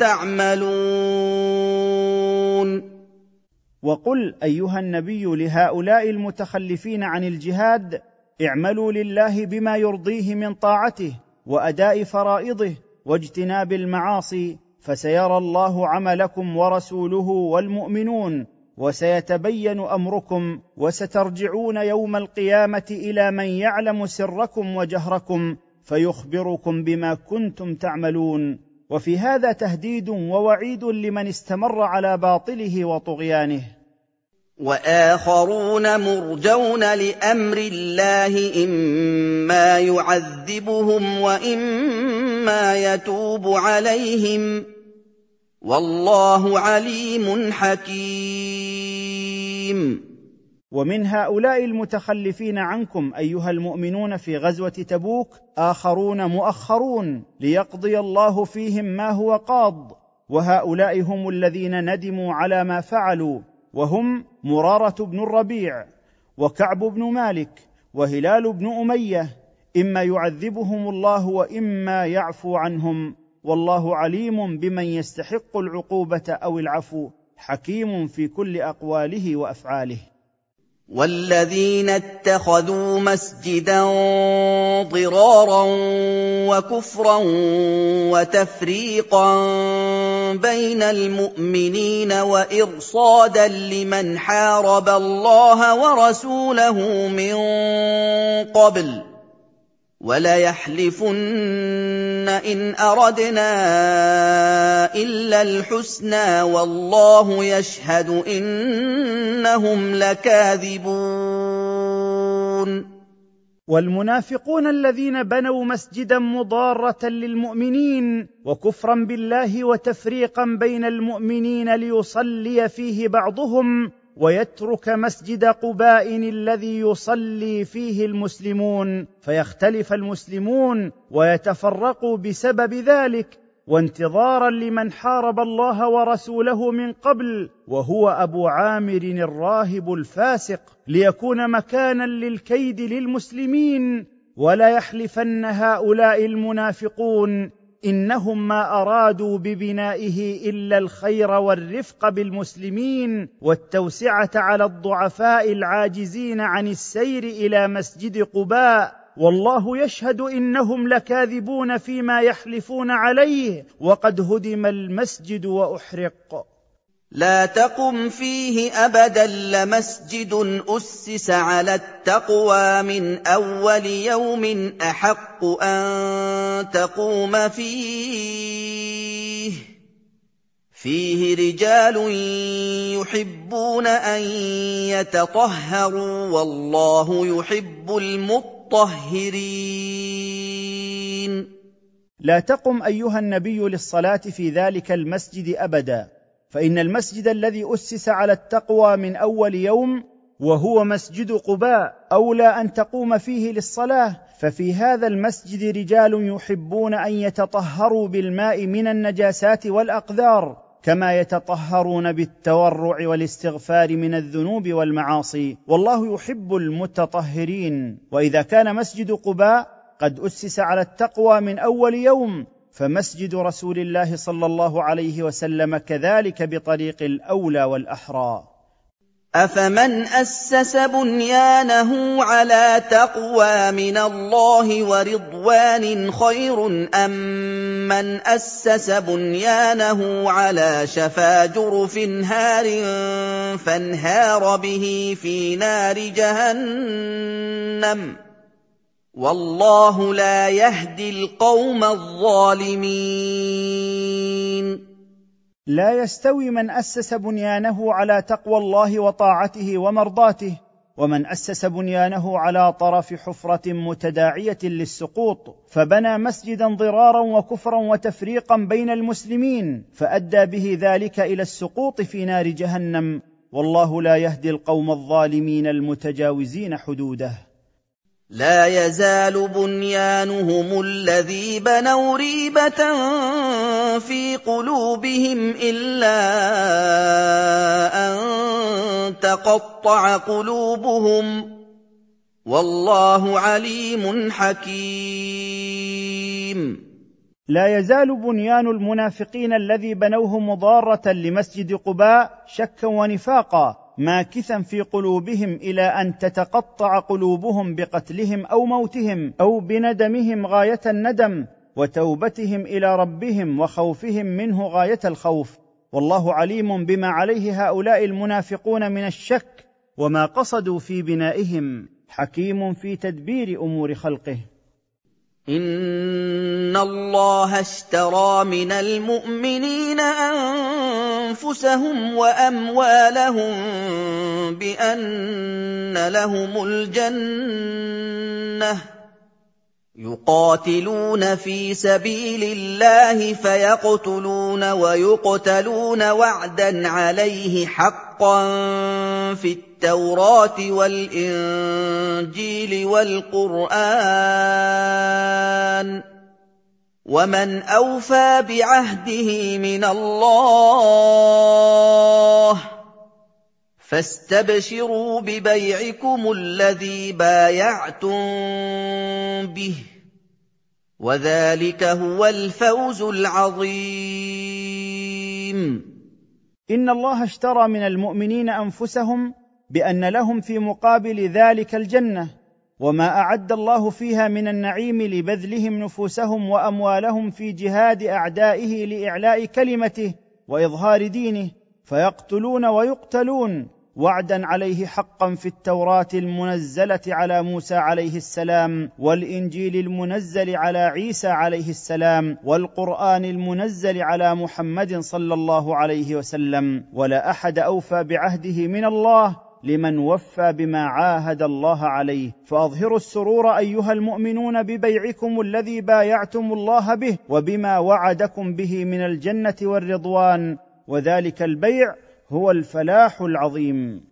تَعْمَلُونَ. وقل أيها النبي لهؤلاء المتخلفين عن الجهاد: اعملوا لله بما يرضيه من طاعته وأداء فرائضه واجتناب المعاصي، فسيرى الله عملكم ورسوله والمؤمنون، وسيتبين أمركم، وسترجعون يوم القيامة إلى من يعلم سركم وجهركم فيخبركم بما كنتم تعملون. وفي هذا تهديد ووعيد لمن استمر على باطله وطغيانه. وآخرون مرجون لأمر الله إما يعذبهم وإما يتوب عليهم، والله عليم حكيم. ومن هؤلاء المتخلفين عنكم أيها المؤمنون في غزوة تبوك آخرون مؤخرون ليقضي الله فيهم ما هو قاض، وهؤلاء هم الذين ندموا على ما فعلوا، وهم مرارة بن الربيع وكعب بن مالك وهلال بن أمية، إما يعذبهم الله وإما يعفو عنهم، والله عليم بمن يستحق العقوبة أو العفو، حكيم في كل أقواله وأفعاله. والذين اتخذوا مسجدا ضرارا وكفرا وتفريقا بين المؤمنين وإرصادا لمن حارب الله ورسوله من قبل وليحلفن إن أردنا إلا الحسنى والله يشهد إنهم لكاذبون. والمنافقون الذين بنوا مسجدا مضارة للمؤمنين وكفرا بالله وتفريقا بين المؤمنين ليصلي فيه بعضهم ويترك مسجد قباء الذي يصلي فيه المسلمون، فيختلف المسلمون ويتفرقوا بسبب ذلك، وانتظارا لمن حارب الله ورسوله من قبل وهو أبو عامر الراهب الفاسق، ليكون مكانا للكيد للمسلمين. ولا يحلفن هؤلاء المنافقون إنهم ما أرادوا ببنائه إلا الخير والرفق بالمسلمين والتوسعة على الضعفاء العاجزين عن السير إلى مسجد قباء، والله يشهد إنهم لكاذبون فيما يحلفون عليه، وقد هدم المسجد وأحرق. لا تقم فيه أبدا لمسجد أسس على التقوى من أول يوم أحق أن تقوم فيه رجال يحبون أن يتطهروا والله يحب المطهرين. المطهرين. لا تقم ايها النبي للصلاه في ذلك المسجد ابدا، فان المسجد الذي اسس على التقوى من اول يوم وهو مسجد قباء اولى ان تقوم فيه للصلاه، ففي هذا المسجد رجال يحبون ان يتطهروا بالماء من النجاسات والاقذار كما يتطهرون بالتورع والاستغفار من الذنوب والمعاصي، والله يحب المتطهرين. واذا كان مسجد قباء قد اسس على التقوى من اول يوم، فمسجد رسول الله صلى الله عليه وسلم كذلك بطريق الاولى والاحرى. أفمن أسس بنيانه على تقوى من الله ورضوان خير أم من أسس بنيانه على شفا جرف هار فانهار به في نار جهنم والله لا يهدي القوم الظالمين. لا يستوي من اسس بنيانه على تقوى الله وطاعته ومرضاته ومن اسس بنيانه على طرف حفره متداعيه للسقوط فبنى مسجدا ضرارا وكفرا وتفريقا بين المسلمين فادى به ذلك الى السقوط في نار جهنم، والله لا يهدي القوم الظالمين المتجاوزين حدوده. لا يزال بنيانهم الذي بنوا ريبة في قلوبهم إلا أن تقطع قلوبهم والله عليم حكيم. لا يزال بنيان المنافقين الذي بنوه مضارة لمسجد قباء شكا ونفاقا ماكثا في قلوبهم الى ان تتقطع قلوبهم بقتلهم او موتهم او بندمهم غايه الندم وتوبتهم الى ربهم وخوفهم منه غايه الخوف، والله عليم بما عليه هؤلاء المنافقون من الشك وما قصدوا في بنائهم، حكيم في تدبير امور خلقه. إن الله اشترى من المؤمنين أنفسهم وأموالهم بأن لهم الجنة يقاتلون في سبيل الله فيقتلون ويقتلون وعدا عليه حقا في التوراة والإنجيل والقرآن ومن أوفى بعهده من الله فاستبشروا ببيعكم الذي بايعتم به وذلك هو الفوز العظيم. إن الله اشترى من المؤمنين أنفسهم بأن لهم في مقابل ذلك الجنة وما أعد الله فيها من النعيم لبذلهم نفوسهم وأموالهم في جهاد أعدائه لإعلاء كلمته وإظهار دينه، فيقتلون ويقتلون وعدا عليه حقا في التوراة المنزلة على موسى عليه السلام والإنجيل المنزل على عيسى عليه السلام والقرآن المنزل على محمد صلى الله عليه وسلم، ولا أحد أوفى بعهده من الله لمن وفى بما عاهد الله عليه. فأظهروا السرور أيها المؤمنون ببيعكم الذي بايعتم الله به وبما وعدكم به من الجنة والرضوان، وذلك البيع هو الفلاح العظيم.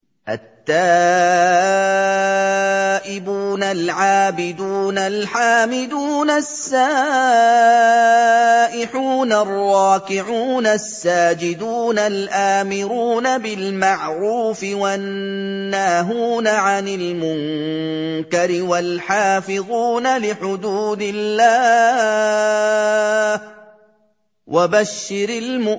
التائبون العابدون الحامدون السائحون الراكعون الساجدون الآمرون بالمعروف والناهون عن المنكر والحافظون لحدود الله وبشر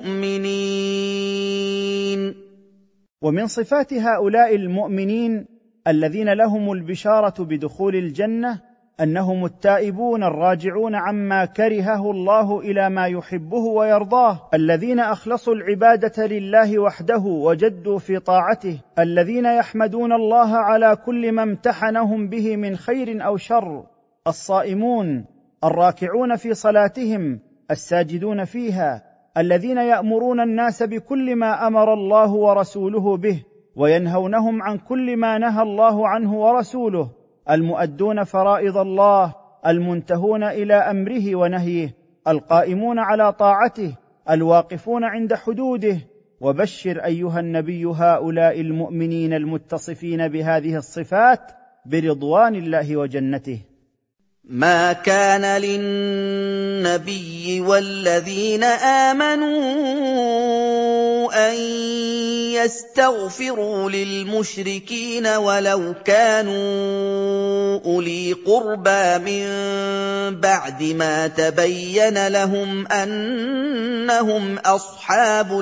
المؤمنين. ومن صفات هؤلاء المؤمنين الذين لهم البشارة بدخول الجنة أنهم التائبون الراجعون عما كرهه الله إلى ما يحبه ويرضاه، الذين أخلصوا العبادة لله وحده وجدوا في طاعته، الذين يحمدون الله على كل ما امتحنهم به من خير أو شر، الصائمون الراكعون في صلاتهم الساجدون فيها، الذين يأمرون الناس بكل ما أمر الله ورسوله به وينهونهم عن كل ما نهى الله عنه ورسوله، المؤدون فرائض الله، المنتهون الى امره ونهيه، القائمون على طاعته، الواقفون عند حدوده. وبشر ايها النبي هؤلاء المؤمنين المتصفين بهذه الصفات برضوان الله وجنته. ما كان للنبي والذين آمنوا أن يستغفروا للمشركين ولو كانوا أولي قربى من بعد ما تبين لهم أنهم أصحاب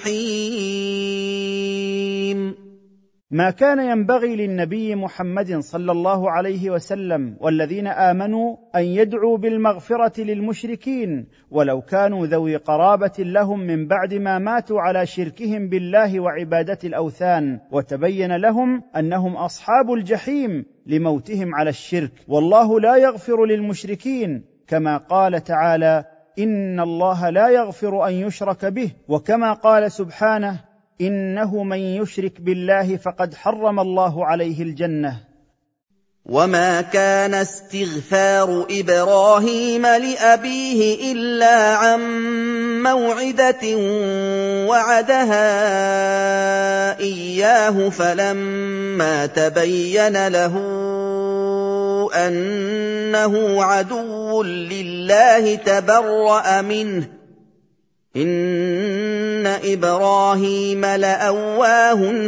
الجحيم. ما كان ينبغي للنبي محمد صلى الله عليه وسلم والذين آمنوا أن يدعوا بالمغفرة للمشركين ولو كانوا ذوي قرابة لهم من بعد ما ماتوا على شركهم بالله وعبادة الأوثان، وتبين لهم أنهم أصحاب الجحيم لموتهم على الشرك. والله لا يغفر للمشركين، كما قال تعالى: إن الله لا يغفر أن يشرك به، وكما قال سبحانه: إنه من يشرك بالله فقد حرم الله عليه الجنة. وما كان استغفار إبراهيم لأبيه إلا عن موعدة وعدها إياه فلما تبين له أنه عدو لله تبرأ منه، إن إبراهيم لأواه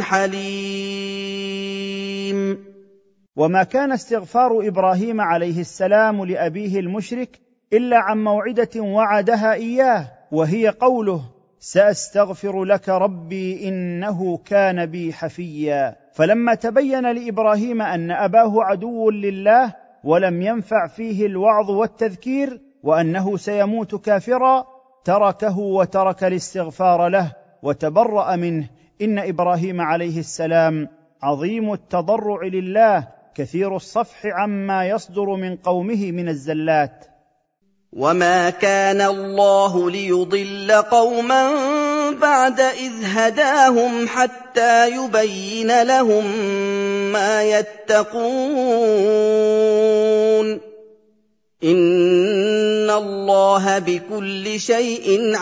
حليم. وما كان استغفار إبراهيم عليه السلام لأبيه المشرك إلا عن موعدة وعدها إياه، وهي قوله: سأستغفر لك ربي إنه كان بي حفيا. فلما تبين لإبراهيم أن أباه عدو لله ولم ينفع فيه الوعظ والتذكير وأنه سيموت كافرا، تركه وترك الاستغفار له وتبرأ منه. إن إبراهيم عليه السلام عظيم التضرع لله، كثير الصفح عما يصدر من قومه من الزلات. وما كان الله ليضل قوما بعد إذ هداهم حتى يبين لهم ما يتقون، إن الله بكل شيء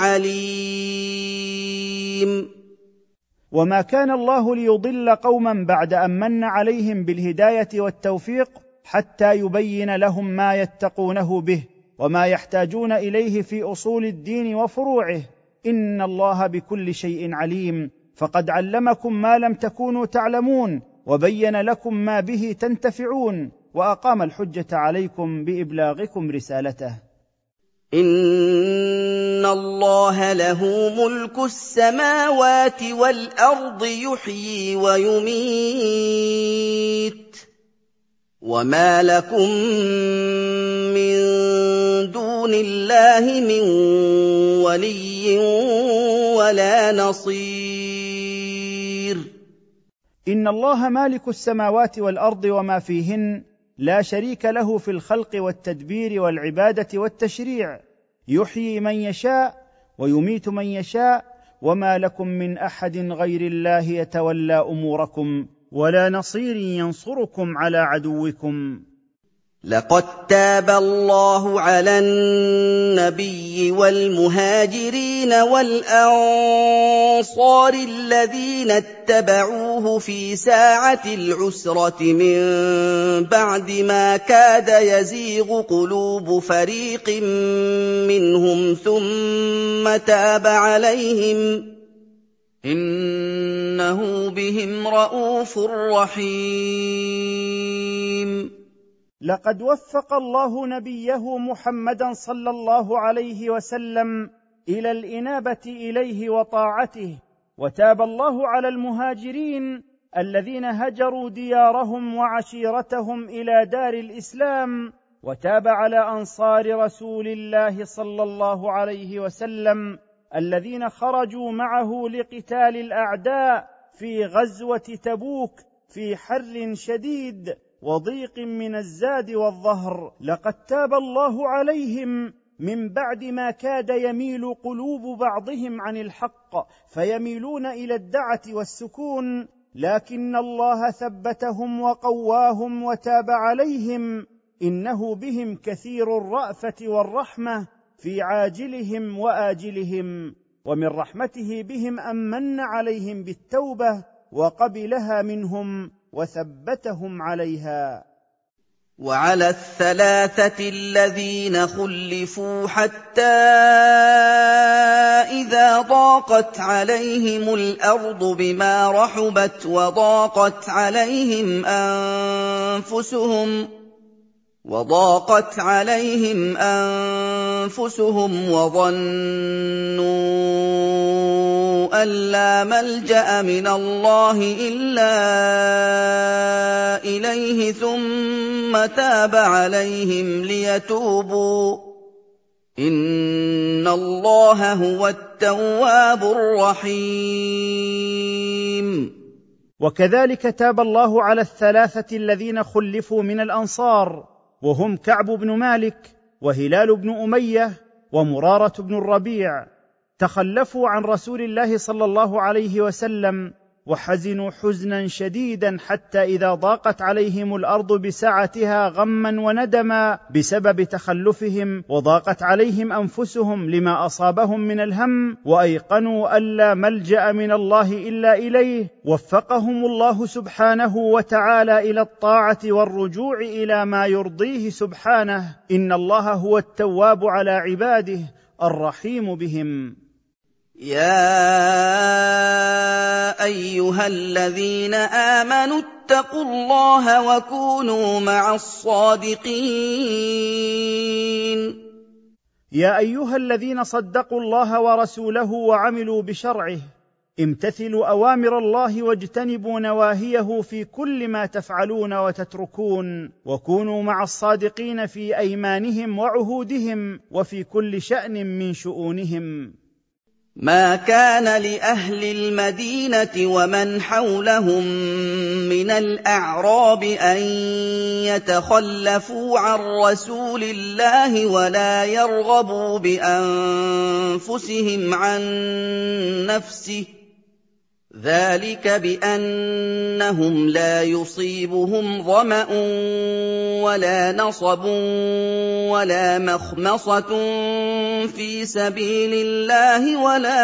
عليم. وما كان الله ليضل قوما بعد أن من عليهم بالهداية والتوفيق حتى يبين لهم ما يتقونه به وما يحتاجون إليه في أصول الدين وفروعه، إن الله بكل شيء عليم. فقد علمكم ما لم تكونوا تعلمون وبين لكم ما به تنتفعون، وأقام الحجة عليكم بإبلاغكم رسالته. إن الله له ملك السماوات والأرض يحيي ويميت، وما لكم من دون الله من ولي ولا نصير. إن الله مالك السماوات والأرض وما فيهن، لا شريك له في الخلق والتدبير والعبادة والتشريع، يحيي من يشاء ويميت من يشاء، وما لكم من أحد غير الله يتولى أموركم، ولا نصير ينصركم على عدوكم. لقد تاب الله على النبي والمهاجرين والأنصار الذين اتبعوه في ساعة العسرة من بعد ما كاد يزيغ قلوب فريق منهم ثم تاب عليهم، إنه بهم رءوف رحيم. لقد وفق الله نبيه محمدا صلى الله عليه وسلم إلى الإنابة إليه وطاعته، وتاب الله على المهاجرين الذين هجروا ديارهم وعشيرتهم إلى دار الإسلام، وتاب على أنصار رسول الله صلى الله عليه وسلم الذين خرجوا معه لقتال الأعداء في غزوة تبوك في حر شديد وضيق من الزاد والظهر. لقد تاب الله عليهم من بعد ما كاد يميل قلوب بعضهم عن الحق فيميلون إلى الدعة والسكون، لكن الله ثبتهم وقواهم وتاب عليهم، إنه بهم كثير الرأفة والرحمة في عاجلهم وآجلهم، ومن رحمته بهم أن من عليهم بالتوبة وقبلها منهم وثبتهم عليها. وعلى الثلاثة الذين خلفوا حتى إذا ضاقت عليهم الأرض بما رحبت وضاقت عليهم أنفسهم وظنوا أن لا ملجأ من الله إلا إليه ثم تاب عليهم ليتوبوا إن الله هو التواب الرحيم. وكذلك تاب الله على الثلاثة الذين خلفوا من الأنصار، وهم كعب بن مالك وهلال بن أمية ومرارة بن الربيع، تخلفوا عن رسول الله صلى الله عليه وسلم وحزنوا حزنا شديدا حتى إذا ضاقت عليهم الأرض بسعتها غما وندما بسبب تخلفهم، وضاقت عليهم أنفسهم لما أصابهم من الهم، وأيقنوا أن لا ملجأ من الله إلا إليه، وفقهم الله سبحانه وتعالى إلى الطاعة والرجوع إلى ما يرضيه سبحانه، إن الله هو التواب على عباده الرحيم بهم. يا أيها الذين آمنوا اتقوا الله وكونوا مع الصادقين. يا أيها الذين صدقوا الله ورسوله وعملوا بشرعه، امتثلوا أوامر الله واجتنبوا نواهيه في كل ما تفعلون وتتركون، وكونوا مع الصادقين في أيمانهم وعهودهم وفي كل شأن من شؤونهم. ما كان لأهل المدينة ومن حولهم من الأعراب أن يتخلفوا عن رسول الله ولا يرغبوا بأنفسهم عن نفسه، ذلك بأنهم لا يصيبهم ظمأ ولا نصب ولا مخمصة في سبيل الله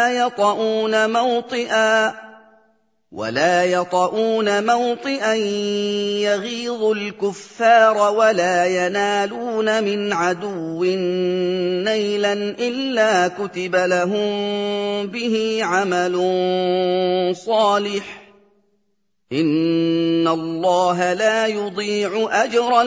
ولا يطؤون موطئا يغيظ الكفار ولا ينالون من عدو نيلا إلا كتب لهم به عمل صالح، إن الله لا يضيع أجر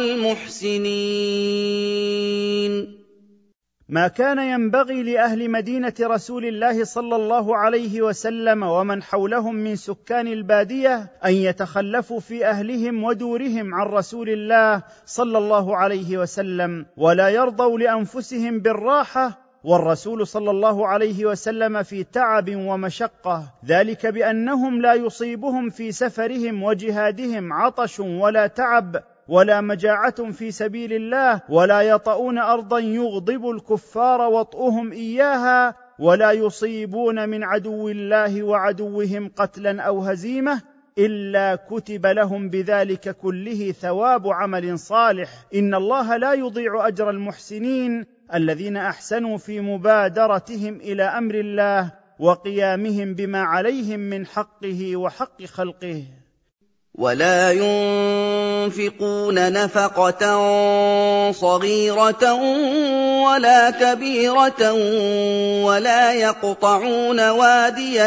المحسنين. ما كان ينبغي لأهل مدينة رسول الله صلى الله عليه وسلم ومن حولهم من سكان البادية أن يتخلفوا في أهلهم ودورهم عن رسول الله صلى الله عليه وسلم، ولا يرضوا لأنفسهم بالراحة، والرسول صلى الله عليه وسلم في تعب ومشقة، ذلك بأنهم لا يصيبهم في سفرهم وجهادهم عطش ولا تعب ولا مجاعة في سبيل الله، ولا يطؤون أرضا يغضب الكفار وطئهم إياها، ولا يصيبون من عدو الله وعدوهم قتلا أو هزيمة، إلا كتب لهم بذلك كله ثواب عمل صالح، إن الله لا يضيع أجر المحسنين الذين أحسنوا في مبادرتهم إلى أمر الله وقيامهم بما عليهم من حقه وحق خلقه. ولا ينفقون نفقة صغيرة ولا كبيرة ولا يقطعون واديا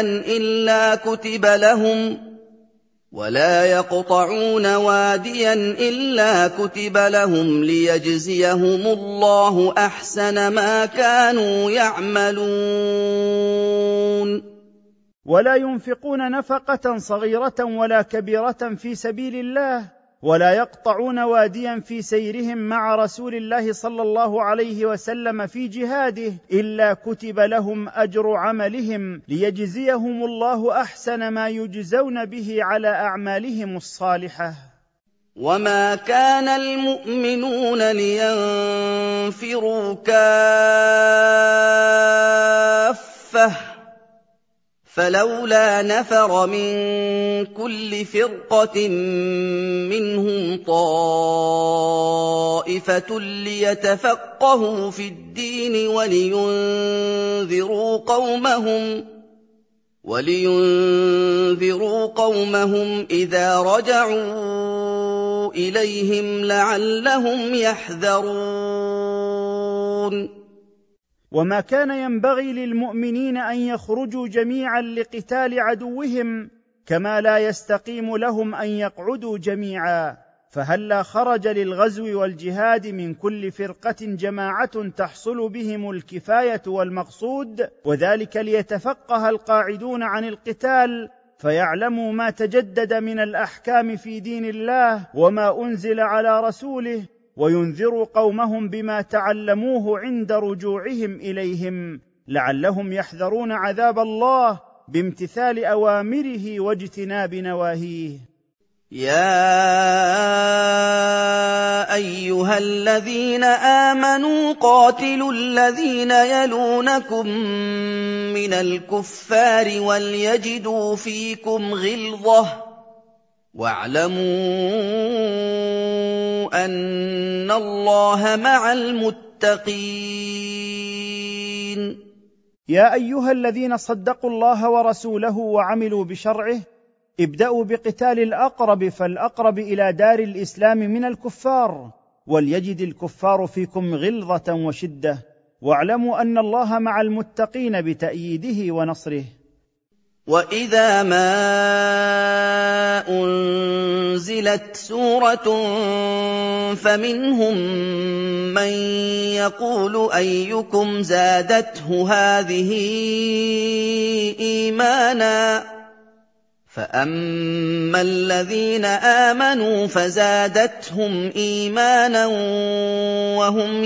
إلا كتب لهم ليجزيهم الله أحسن ما كانوا يعملون. ولا ينفقون نفقة صغيرة ولا كبيرة في سبيل الله، ولا يقطعون واديا في سيرهم مع رسول الله صلى الله عليه وسلم في جهاده، إلا كتب لهم أجر عملهم ليجزيهم الله أحسن ما يجزون به على أعمالهم الصالحة. وما كان المؤمنون لينفروا كافة، فلولا نفر من كل فرقة منهم طائفة ليتفقهوا في الدين ولينذروا قومهم إذا رجعوا إليهم لعلهم يحذرون. وما كان ينبغي للمؤمنين ان يخرجوا جميعا لقتال عدوهم، كما لا يستقيم لهم ان يقعدوا جميعا، فهلا خرج للغزو والجهاد من كل فرقه جماعه تحصل بهم الكفايه والمقصود، وذلك ليتفقه القاعدون عن القتال فيعلموا ما تجدد من الاحكام في دين الله وما انزل على رسوله، وينذروا قومهم بما تعلموه عند رجوعهم اليهم، لعلهم يحذرون عذاب الله بامتثال اوامره واجتناب نواهيه. يا أيها الذين آمنوا قاتلوا الذين يلونكم من الكفار وليجدوا فيكم غلظة واعلموا أن الله مع المتقين. يا أيها الذين صدقوا الله ورسوله وعملوا بشرعه، ابدأوا بقتال الأقرب فالأقرب إلى دار الإسلام من الكفار، وليجد الكفار فيكم غلظة وشدة، واعلموا أن الله مع المتقين بتأييده ونصره. وإذا ما أنزلت سورة فمنهم من يقول أيكم زادته هذه إيمانا، فأما الذين آمنوا فزادتهم إيمانا وهم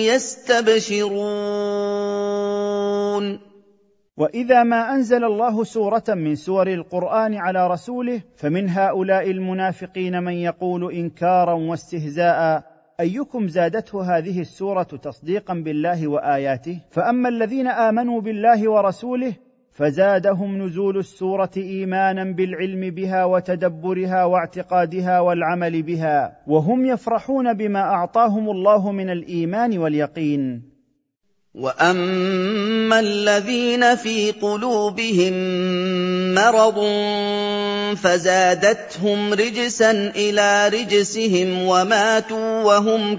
يستبشرون. وإذا ما أنزل الله سورة من سور القرآن على رسوله فمن هؤلاء المنافقين من يقول إنكارا واستهزاء أيكم زادته هذه السورة تصديقا بالله وآياته، فأما الذين آمنوا بالله ورسوله فزادهم نزول السورة إيمانا بالعلم بها وتدبرها واعتقادها والعمل بها، وهم يفرحون بما أعطاهم الله من الإيمان واليقين. وأما الذين في قلوبهم مرض فزادتهم رجسا إلى رجسهم وماتوا وهم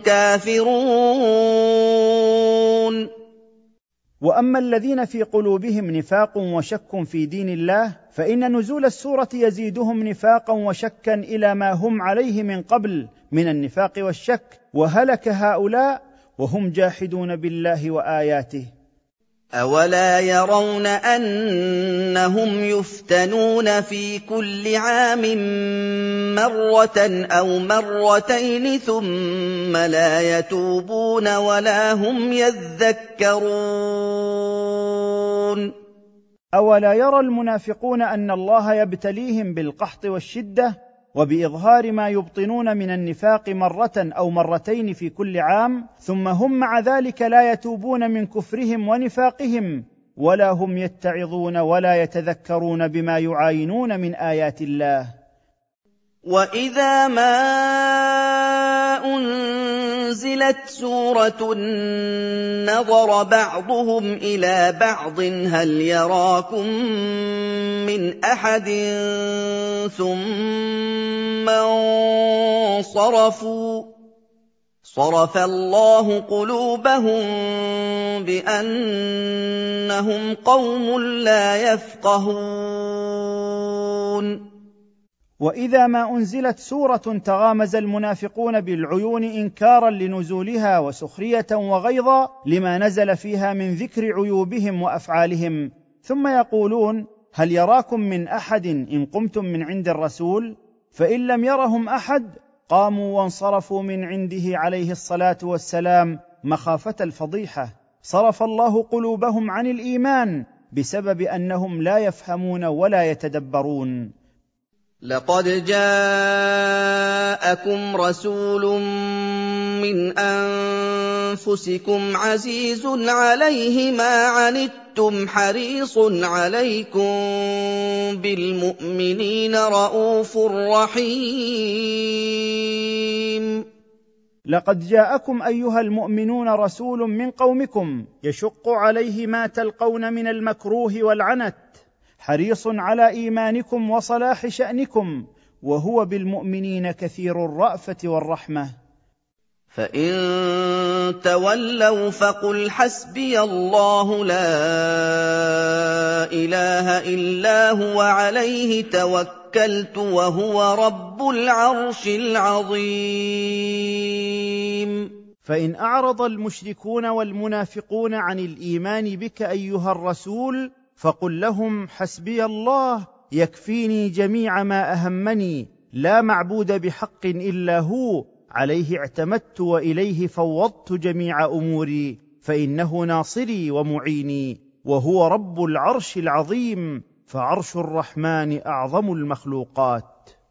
كافرون. وأما الذين في قلوبهم نفاق وشك في دين الله فإن نزول السورة يزيدهم نفاقا وشكا إلى ما هم عليه من قبل من النفاق والشك، وهلك هؤلاء وهم جاحدون بالله وآياته. أولا يرون أنهم يفتنون في كل عام مرة أو مرتين ثم لا يتوبون ولا هم يذكرون. أولا يرى المنافقون أن الله يبتليهم بالقحط والشدة وبإظهار ما يبطنون من النفاق مرة أو مرتين في كل عام، ثم هم مع ذلك لا يتوبون من كفرهم ونفاقهم ولا هم يتعظون ولا يتذكرون بما يعاينون من آيات الله. وإذا ما أنزلت سورة نظر بعضهم إلى بعض هل يراكم من أحد ثم انصرفوا، صرف الله قلوبهم بأنهم قوم لا يفقهون. وإذا ما أنزلت سورة تغامز المنافقون بالعيون إنكارا لنزولها وسخرية وغيظا لما نزل فيها من ذكر عيوبهم وأفعالهم، ثم يقولون هل يراكم من أحد إن قمتم من عند الرسول، فإن لم يرهم أحد قاموا وانصرفوا من عنده عليه الصلاة والسلام مخافة الفضيحة. صرف الله قلوبهم عن الإيمان بسبب أنهم لا يفهمون ولا يتدبرون. لقد جاءكم رسول من أنفسكم عزيز عليه ما عنتم حريص عليكم بالمؤمنين رءوف رحيم. لقد جاءكم أيها المؤمنون رسول من قومكم يشق عليه ما تلقون من المكروه والعنت، حريص على إيمانكم وصلاح شأنكم، وهو بالمؤمنين كثير الرأفة والرحمة. فإن تولوا فقل حسبي الله لا إله إلا هو عليه توكلت وهو رب العرش العظيم. فإن أعرض المشركون والمنافقون عن الإيمان بك أيها الرسول فقل لهم حسبي الله يكفيني جميع ما أهمني، لا معبود بحق إلا هو، عليه اعتمدت وإليه فوضت جميع أموري، فإنه ناصري ومعيني، وهو رب العرش العظيم، فعرش الرحمن أعظم المخلوقات.